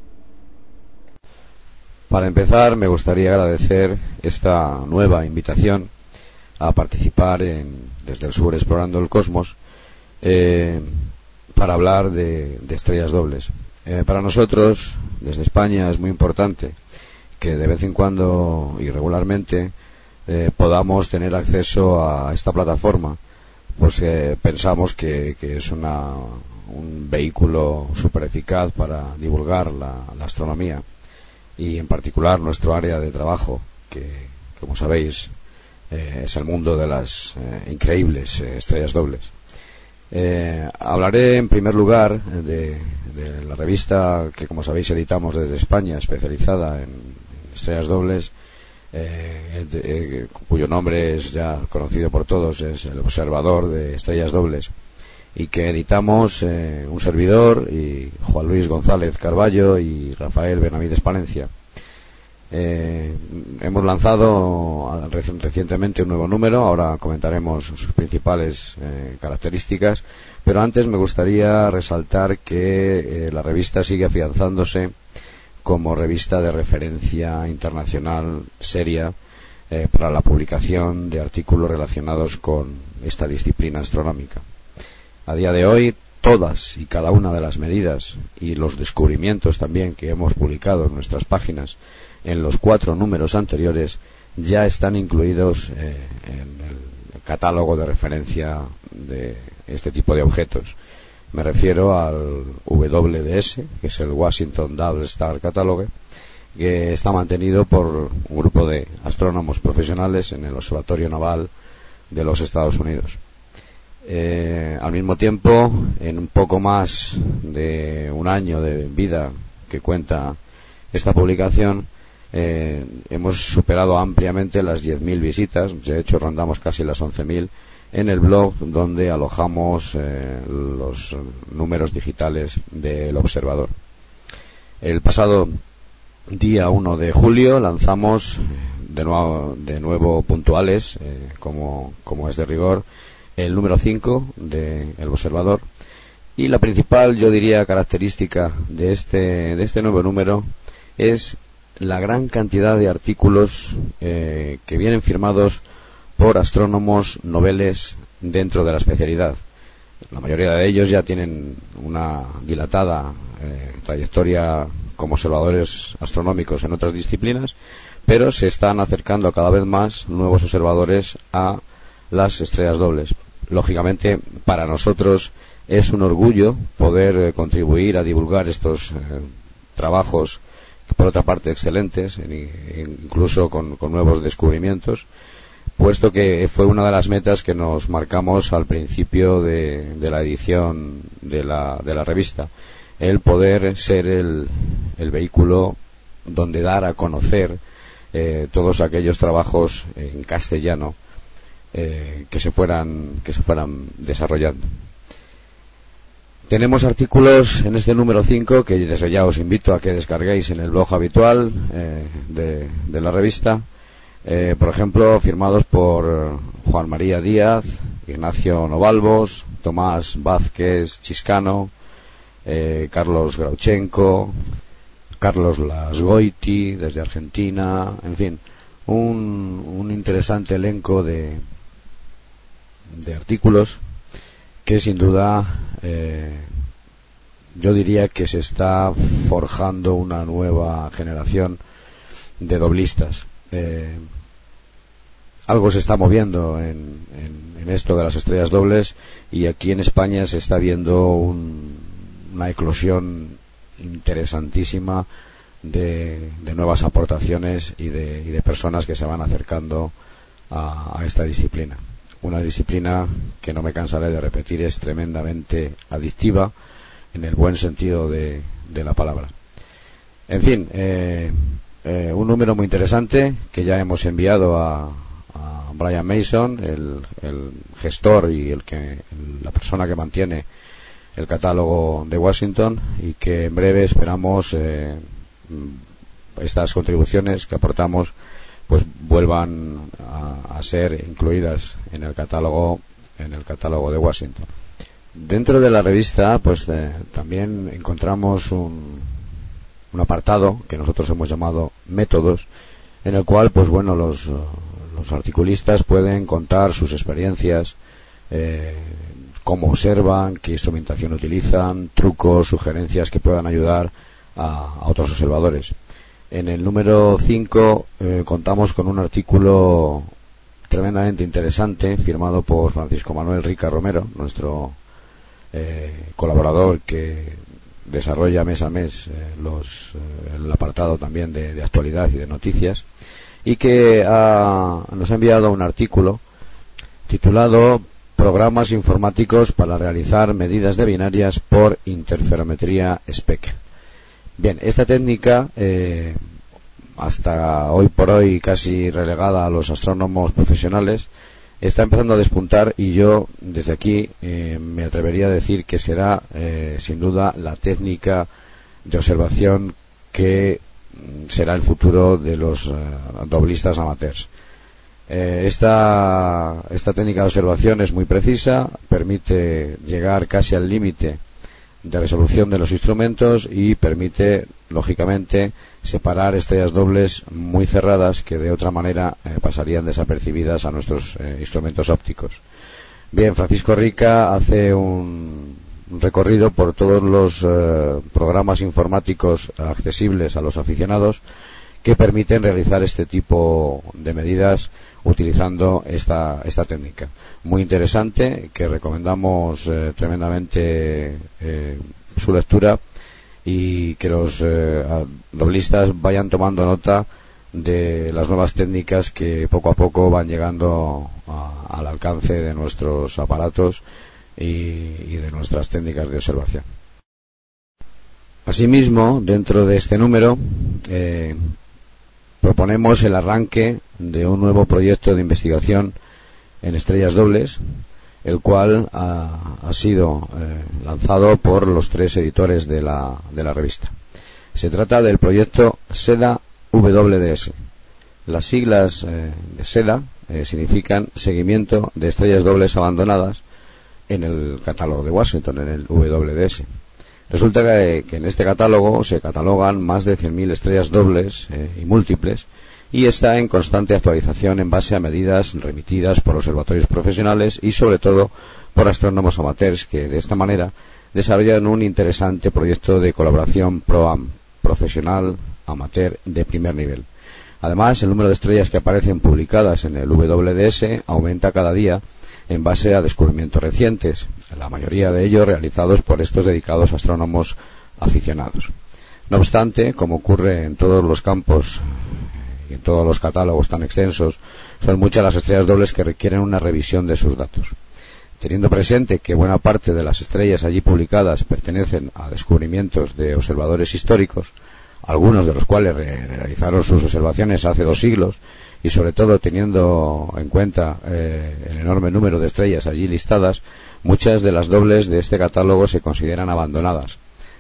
[SPEAKER 5] Para empezar, me gustaría agradecer esta nueva invitación a participar en Desde el Sur Explorando el Cosmos, eh, para hablar de, de estrellas dobles. Eh, para nosotros, desde España, es muy importante que de vez en cuando y regularmente eh, podamos tener acceso a esta plataforma, pues eh, pensamos que, que es una, un vehículo súper eficaz para divulgar la, la astronomía y en particular nuestro área de trabajo, que como sabéis eh, es el mundo de las eh, increíbles eh, estrellas dobles. Eh, hablaré en primer lugar de, de la revista que, como sabéis, editamos desde España, especializada en, en estrellas dobles, eh, de, eh, cuyo nombre es ya conocido por todos, es El Observador de Estrellas Dobles, y que editamos eh, un servidor y Juan Luis González Carvalho y Rafael Benavides Palencia. Eh, hemos lanzado recientemente un nuevo número, ahora comentaremos sus principales eh, características, pero antes me gustaría resaltar que eh, la revista sigue afianzándose como revista de referencia internacional seria eh, para la publicación de artículos relacionados con esta disciplina astronómica. A día de hoy, todas y cada una de las medidas y los descubrimientos también que hemos publicado en nuestras páginas en los cuatro números anteriores ya están incluidos eh, en el catálogo de referencia de este tipo de objetos. Me refiero al W D S, que es el Washington Double Star Catalogue, que está mantenido por un grupo de astrónomos profesionales en el Observatorio Naval de los Estados Unidos. Eh, al mismo tiempo, en un poco más de un año de vida que cuenta esta publicación, eh, hemos superado ampliamente las diez mil visitas, de hecho rondamos casi las once mil, en el blog donde alojamos eh, los números digitales del Observador. El pasado día uno de julio lanzamos de nuevo, de nuevo puntuales, eh, como, como es de rigor, el número cinco del Observador, y la principal, yo diría, característica de este, de este nuevo número es la gran cantidad de artículos eh, que vienen firmados por astrónomos noveles dentro de la especialidad. La mayoría de ellos ya tienen una dilatada eh, trayectoria como observadores astronómicos en otras disciplinas, pero se están acercando cada vez más nuevos observadores a las estrellas dobles. Lógicamente, para nosotros es un orgullo poder eh, contribuir a divulgar estos eh, trabajos, por otra parte excelentes, incluso con, con nuevos descubrimientos, puesto que fue una de las metas que nos marcamos al principio de, de la edición de la, de la revista, el poder ser el, el vehículo donde dar a conocer eh, todos aquellos trabajos en castellano eh, que se fueran que se fueran desarrollando. Tenemos artículos en este número cinco que desde ya os invito a que descarguéis en el blog habitual eh, de, de la revista, eh, por ejemplo, firmados por Juan María Díaz, Ignacio Novalvos, Tomás Vázquez Chiscano, eh, Carlos Grauchenko, Carlos Lasgoiti desde Argentina, en fin, un, un interesante elenco de, de artículos que sin duda eh, yo diría que se está forjando una nueva generación de doblistas. Eh, algo se está moviendo en, en, en esto de las estrellas dobles, y aquí en España se está viendo un, una eclosión interesantísima de, de nuevas aportaciones y de, y de personas que se van acercando a, a esta disciplina. Una disciplina que no me cansaré de repetir, es tremendamente adictiva en el buen sentido de, de la palabra. En fin, eh, eh, un número muy interesante que ya hemos enviado a, a Brian Mason, el, el gestor y el que el, la persona que mantiene el catálogo de Washington, y que en breve esperamos eh, estas contribuciones que aportamos pues vuelvan a, a ser incluidas en el catálogo en el catálogo de Washington. Dentro de la revista pues eh, también encontramos un, un apartado que nosotros hemos llamado métodos, en el cual pues bueno los, los articulistas pueden contar sus experiencias, eh, cómo observan, qué instrumentación utilizan, trucos, sugerencias que puedan ayudar a, a otros observadores. En el número cinco eh, contamos con un artículo tremendamente interesante firmado por Francisco Manuel Rica Romero, nuestro eh, colaborador que desarrolla mes a mes eh, los, eh, el apartado también de, de actualidad y de noticias, y que ha, nos ha enviado un artículo titulado Programas informáticos para realizar medidas de binarias por interferometría S P E C. Bien, esta técnica, eh, hasta hoy por hoy casi relegada a los astrónomos profesionales, está empezando a despuntar, y yo desde aquí eh, me atrevería a decir que será eh, sin duda la técnica de observación que será el futuro de los eh, doblistas amateurs. Eh, esta, esta técnica de observación es muy precisa, permite llegar casi al límite de resolución de los instrumentos y permite, lógicamente, separar estrellas dobles muy cerradas que de otra manera eh, pasarían desapercibidas a nuestros eh, instrumentos ópticos. Bien, Francisco Rica hace un recorrido por todos los eh, programas informáticos accesibles a los aficionados que permiten realizar este tipo de medidas utilizando esta, esta técnica. Muy interesante, que recomendamos eh, tremendamente eh, su lectura, y que los eh, doblistas vayan tomando nota de las nuevas técnicas que poco a poco van llegando a, al alcance de nuestros aparatos y, y de nuestras técnicas de observación. Asimismo, dentro de este número eh, proponemos el arranque de un nuevo proyecto de investigación en estrellas dobles, el cual ha, ha sido eh, lanzado por los tres editores de la, de la revista. Se trata del proyecto SEDA W D S. Las siglas eh, de SEDA eh, significan Seguimiento de Estrellas Dobles Abandonadas en el catálogo de Washington, en el W D S. Resulta que, que en este catálogo se catalogan más de cien mil estrellas dobles eh, y múltiples, y está en constante actualización en base a medidas remitidas por observatorios profesionales y sobre todo por astrónomos amateurs, que de esta manera desarrollan un interesante proyecto de colaboración pro-am, profesional amateur de primer nivel. Además, el número de estrellas que aparecen publicadas en el W D S aumenta cada día en base a descubrimientos recientes, la mayoría de ellos realizados por estos dedicados astrónomos aficionados. No obstante, como ocurre en todos los campos y en todos los catálogos tan extensos, son muchas las estrellas dobles que requieren una revisión de sus datos. Teniendo presente que buena parte de las estrellas allí publicadas pertenecen a descubrimientos de observadores históricos, algunos de los cuales re realizaron sus observaciones hace dos siglos, y sobre todo teniendo en cuenta eh, el enorme número de estrellas allí listadas, muchas de las dobles de este catálogo se consideran abandonadas,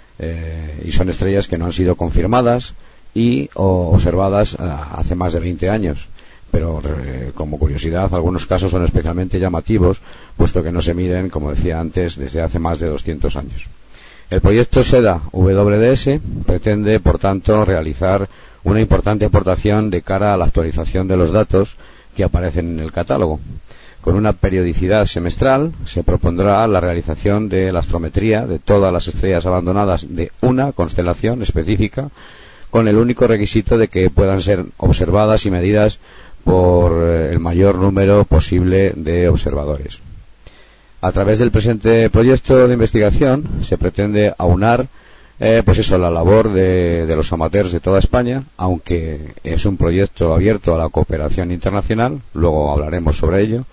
[SPEAKER 5] eh, y son estrellas que no han sido confirmadas y o observadas uh, hace más de veinte años. Pero eh, como curiosidad, algunos casos son especialmente llamativos, puesto que no se miden, como decía antes, desde hace más de doscientos años. El proyecto SEDA W D S pretende, por tanto, realizar una importante aportación de cara a la actualización de los datos que aparecen en el catálogo. Con una periodicidad semestral se propondrá la realización de la astrometría de todas las estrellas abandonadas de una constelación específica, con el único requisito de que puedan ser observadas y medidas por el mayor número posible de observadores. A través del presente proyecto de investigación se pretende aunar Eh, pues eso, la labor de, de los amateurs de toda España, aunque es un proyecto abierto a la cooperación internacional, luego hablaremos sobre ello,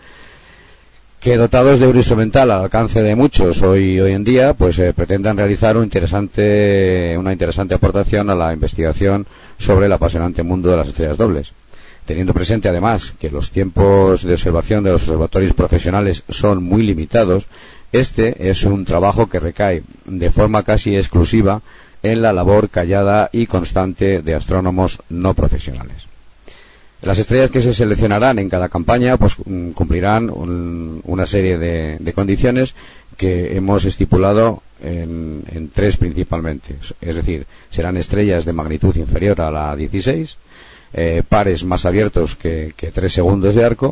[SPEAKER 5] que dotados de un instrumental al alcance de muchos hoy hoy en día, pues eh, pretendan realizar un interesante, una interesante aportación a la investigación sobre el apasionante mundo de las estrellas dobles. Teniendo presente además que los tiempos de observación de los observatorios profesionales son muy limitados, este es un trabajo que recae de forma casi exclusiva en la labor callada y constante de astrónomos no profesionales. Las estrellas que se seleccionarán en cada campaña pues cumplirán un, una serie de, de condiciones que hemos estipulado en, en tres principalmente. Es decir, serán estrellas de magnitud inferior a la dieciséis, eh, pares más abiertos que, que tres segundos de arco,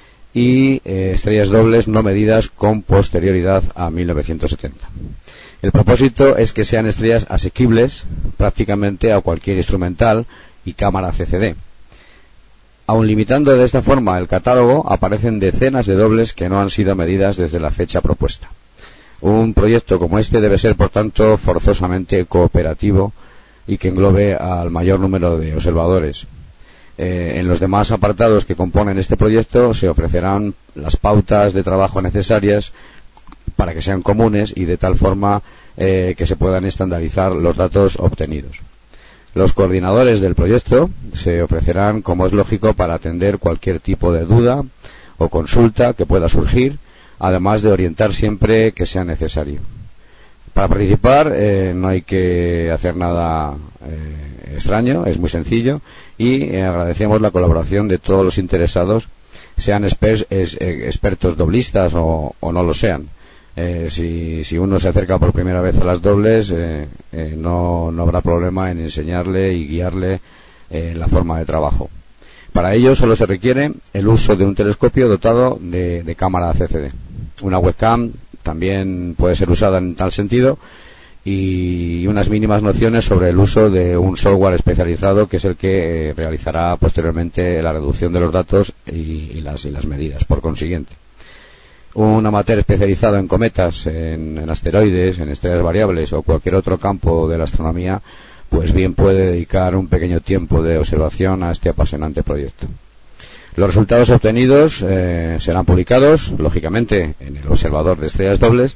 [SPEAKER 5] y eh, estrellas dobles no medidas con posterioridad a mil novecientos setenta. El propósito es que sean estrellas asequibles prácticamente a cualquier instrumental y cámara C C D. Aun limitando de esta forma el catálogo, aparecen decenas de dobles que no han sido medidas desde la fecha propuesta. Un proyecto como este debe ser, por tanto, forzosamente cooperativo y que englobe al mayor número de observadores. Eh, en los demás apartados que componen este proyecto se ofrecerán las pautas de trabajo necesarias para que sean comunes y de tal forma eh, que se puedan estandarizar los datos obtenidos. Los coordinadores del proyecto se ofrecerán, como es lógico, para atender cualquier tipo de duda o consulta que pueda surgir, además de orientar siempre que sea necesario. Para participar eh, no hay que hacer nada eh, extraño, es muy sencillo, y eh, agradecemos la colaboración de todos los interesados, sean exper es, eh, expertos doblistas o, o no lo sean. Eh, si, si uno se acerca por primera vez a las dobles, eh, eh, no, no habrá problema en enseñarle y guiarle eh, en la forma de trabajo. Para ello solo se requiere el uso de un telescopio dotado de, de cámara C C D. Una webcam también puede ser usada en tal sentido, y unas mínimas nociones sobre el uso de un software especializado que es el que eh, realizará posteriormente la reducción de los datos y, y, las, y las medidas. Por consiguiente, un amateur especializado en cometas, en, en asteroides, en estrellas variables o cualquier otro campo de la astronomía, pues bien puede dedicar un pequeño tiempo de observación a este apasionante proyecto. Los resultados obtenidos eh, serán publicados, lógicamente, en el observador de estrellas dobles,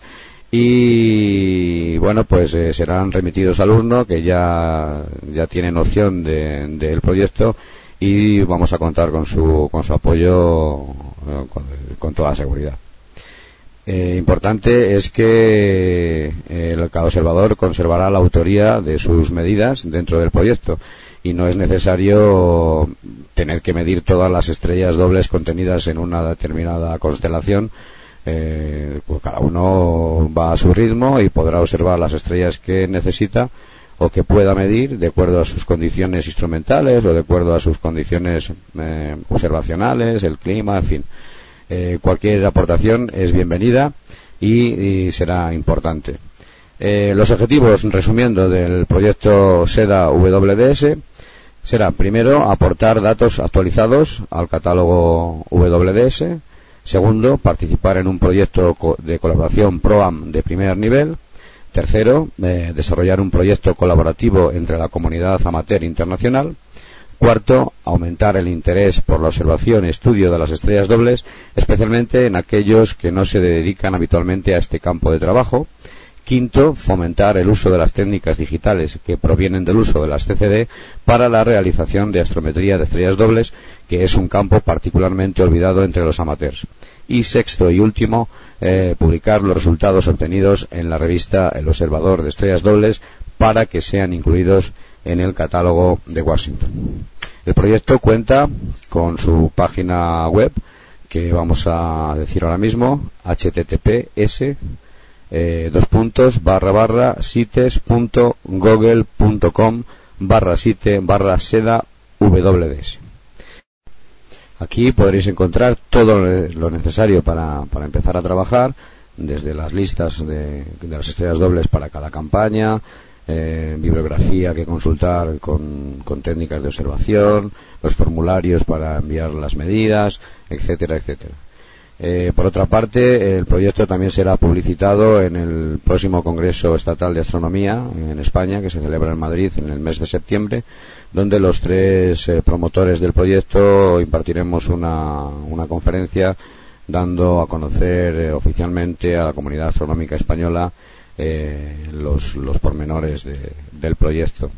[SPEAKER 5] y bueno, pues eh, serán remitidos al alumno que ya ya tiene noción del de, de proyecto, y vamos a contar con su con su apoyo eh, con, con toda seguridad. Eh, importante es que eh, el cada observador conservará la autoría de sus medidas dentro del proyecto, y no es necesario tener que medir todas las estrellas dobles contenidas en una determinada constelación. Eh, pues cada uno va a su ritmo y podrá observar las estrellas que necesita o que pueda medir de acuerdo a sus condiciones instrumentales o de acuerdo a sus condiciones eh, observacionales, el clima, en fin. Eh, cualquier aportación es bienvenida y, y será importante. Eh, los objetivos, resumiendo, del proyecto SEDA W D S será, primero, aportar datos actualizados al catálogo W D S. Segundo, participar en un proyecto de colaboración PROAM de primer nivel. Tercero, eh, desarrollar un proyecto colaborativo entre la comunidad amateur internacional. Cuarto, aumentar el interés por la observación y estudio de las estrellas dobles, especialmente en aquellos que no se dedican habitualmente a este campo de trabajo. Quinto, fomentar el uso de las técnicas digitales que provienen del uso de las C C D para la realización de astrometría de estrellas dobles, que es un campo particularmente olvidado entre los amateurs. Y sexto y último, eh, publicar los resultados obtenidos en la revista El Observador de Estrellas Dobles para que sean incluidos en el catálogo de Washington. El proyecto cuenta con su página web, que vamos a decir ahora mismo, https Eh, dos puntos barra barra sites punto google punto com barra site barra seda W D S. Aquí podréis encontrar todo lo necesario para, para empezar a trabajar, desde las listas de, de las estrellas dobles para cada campaña, eh, bibliografía que consultar con, con técnicas de observación, los formularios para enviar las medidas, etcétera, etcétera. Eh, por otra parte, el proyecto también será publicitado en el próximo Congreso Estatal de Astronomía en España, que se celebra en Madrid en el mes de septiembre, donde los tres eh, promotores del proyecto impartiremos una, una conferencia dando a conocer eh, oficialmente a la comunidad astronómica española eh, los, los pormenores de, del proyecto.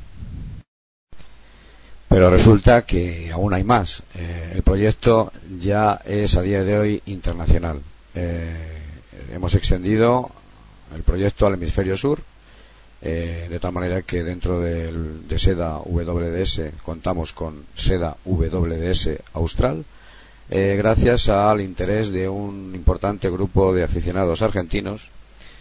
[SPEAKER 5] Pero resulta que aún hay más. Eh, el proyecto ya es a día de hoy internacional. Eh, hemos extendido el proyecto al hemisferio sur, eh, de tal manera que dentro del, de SEDA W D S contamos con SEDA W D S Austral, eh, gracias al interés de un importante grupo de aficionados argentinos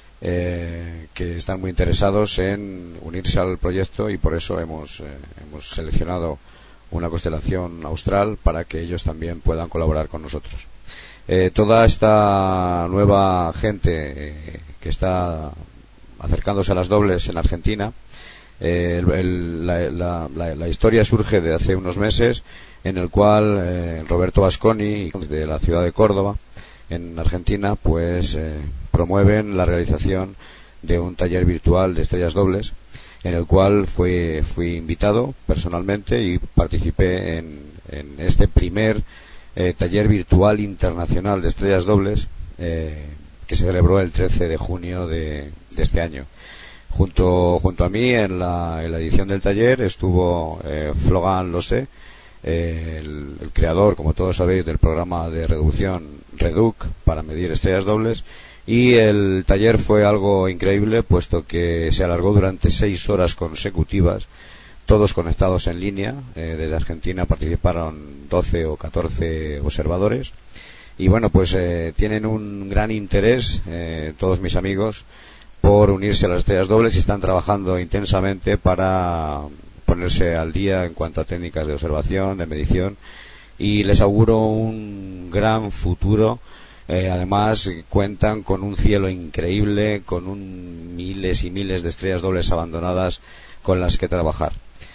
[SPEAKER 5] eh, que están muy interesados en unirse al proyecto, y por eso hemos, eh, hemos seleccionado una constelación austral para que ellos también puedan colaborar con nosotros. Eh, toda esta nueva gente eh, que está acercándose a las dobles en Argentina, eh, el, el, la, la, la, la historia surge de hace unos meses, en el cual eh, Roberto Vasconi, de la ciudad de Córdoba, en Argentina, pues eh, promueven la realización de un taller virtual de estrellas dobles, en el cual fui, fui invitado personalmente y participé en, en este primer eh, taller virtual internacional de estrellas dobles, eh, que se celebró el trece de junio de, de este año. Junto, junto a mí en la, en la edición del taller estuvo eh, Florian Losse, eh, el, el creador, como todos sabéis, del programa de reducción Reduc para medir estrellas dobles, y el taller fue algo increíble, puesto que se alargó durante seis horas consecutivas, todos conectados en línea. Eh, desde Argentina participaron doce o catorce observadores, y bueno, pues eh, tienen un gran interés, eh, todos mis amigos, por unirse a las estrellas dobles, y están trabajando intensamente para ponerse al día en cuanto a técnicas de observación, de medición, y les auguro un gran futuro. Eh, además cuentan con un cielo increíble, con un miles y miles de estrellas dobles abandonadas con las que trabajar.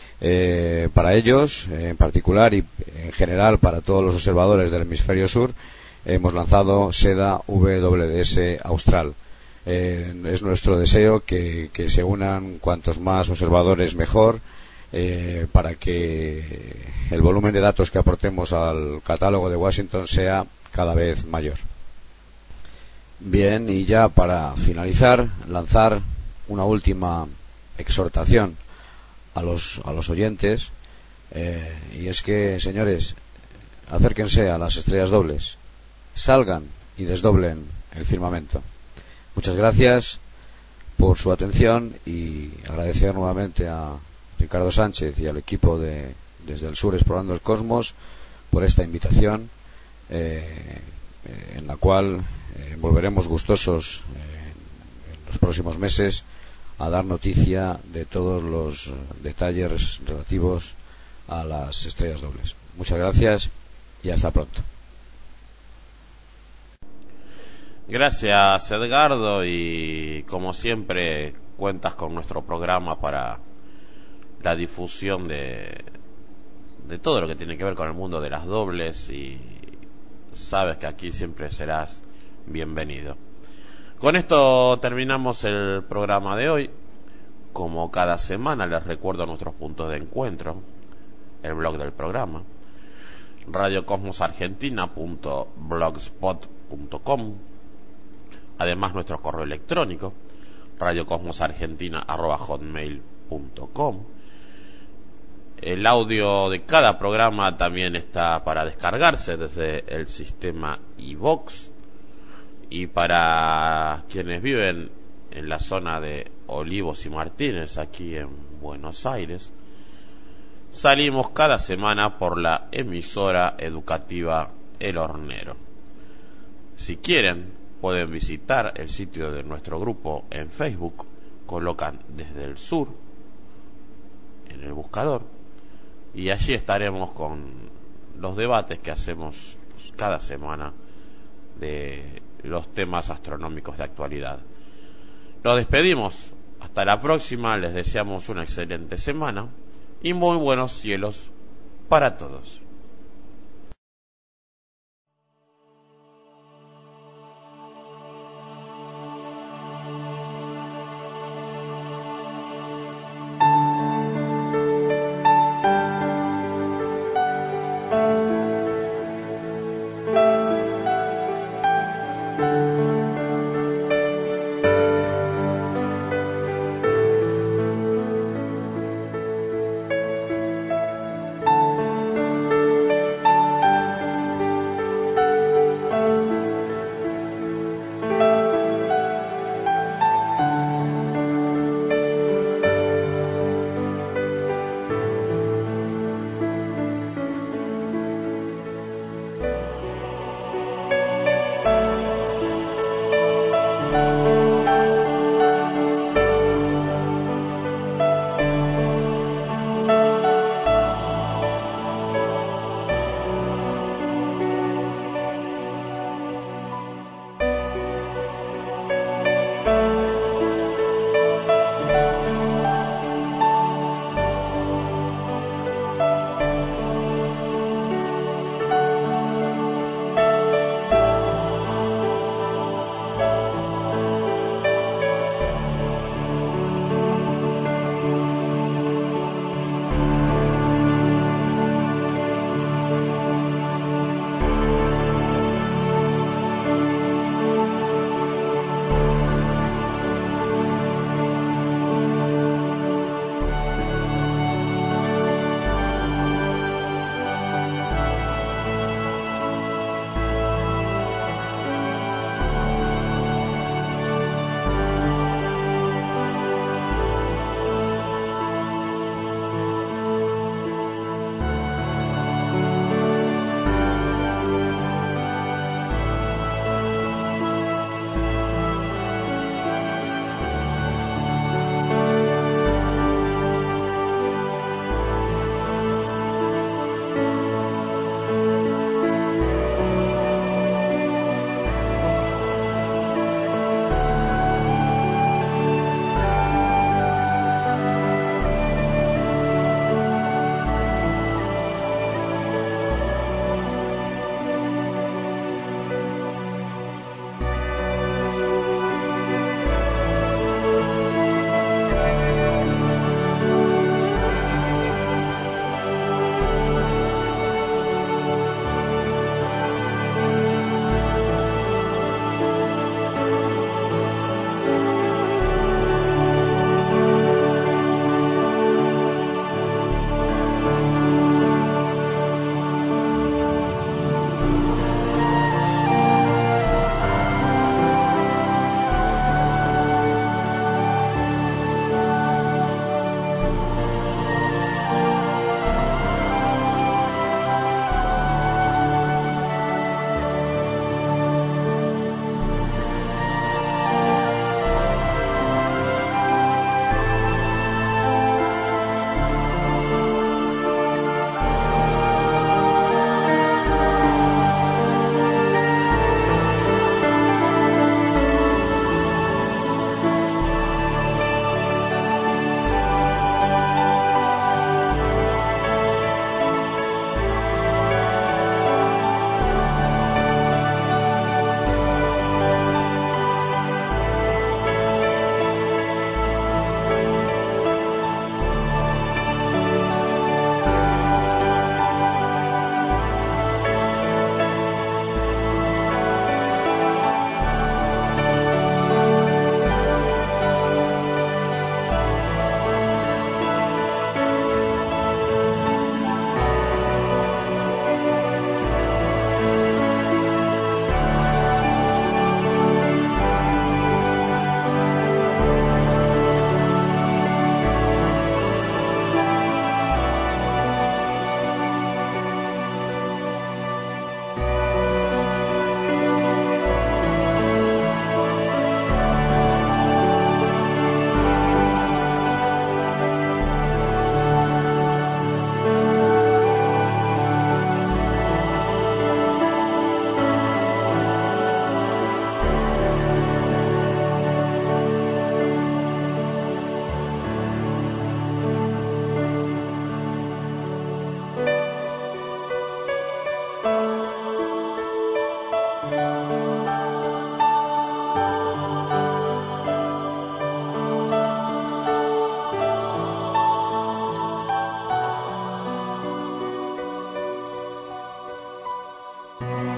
[SPEAKER 5] Eh, para ellos, eh, en particular, y en general para todos los observadores del hemisferio sur, hemos lanzado SEDA W D S Austral. Eh, es nuestro deseo que, que se unan cuantos más observadores mejor, eh, para que el volumen de datos que aportemos al catálogo de Washington sea cada vez mayor. Bien, y ya para finalizar, lanzar una última exhortación a los, a los oyentes, eh, y es que, señores, acérquense a las estrellas dobles, salgan y desdoblen el firmamento. Muchas gracias por su atención, y agradecer nuevamente a Ricardo Sánchez y al equipo de Desde el Sur Explorando el Cosmos por esta invitación, eh, en la cual eh, volveremos gustosos eh, en los próximos meses a dar noticia de todos los detalles relativos a las estrellas dobles. Muchas gracias y hasta pronto.
[SPEAKER 2] Gracias, Edgardo, y como siempre cuentas con nuestro programa para la difusión de, de todo lo que tiene que ver con el mundo de las dobles, y sabes que aquí siempre serás bienvenido. Con esto terminamos el programa de hoy. Como cada semana, les recuerdo nuestros puntos de encuentro, el blog del programa, radio cosmos argentina punto blogspot punto com, además nuestro correo electrónico, radio cosmos argentina arroba hotmail punto com. El audio de cada programa también está para descargarse desde el sistema iVoox, y para quienes viven en la zona de Olivos y Martínez, aquí en Buenos Aires, salimos cada semana por la emisora educativa El Hornero. Si quieren, pueden visitar el sitio de nuestro grupo en Facebook, colocan Desde el Sur en el buscador, y allí estaremos con los debates que hacemos cada semana de los temas astronómicos de actualidad. Nos despedimos, hasta la próxima, les deseamos una excelente semana y muy buenos cielos para todos.
[SPEAKER 4] Thank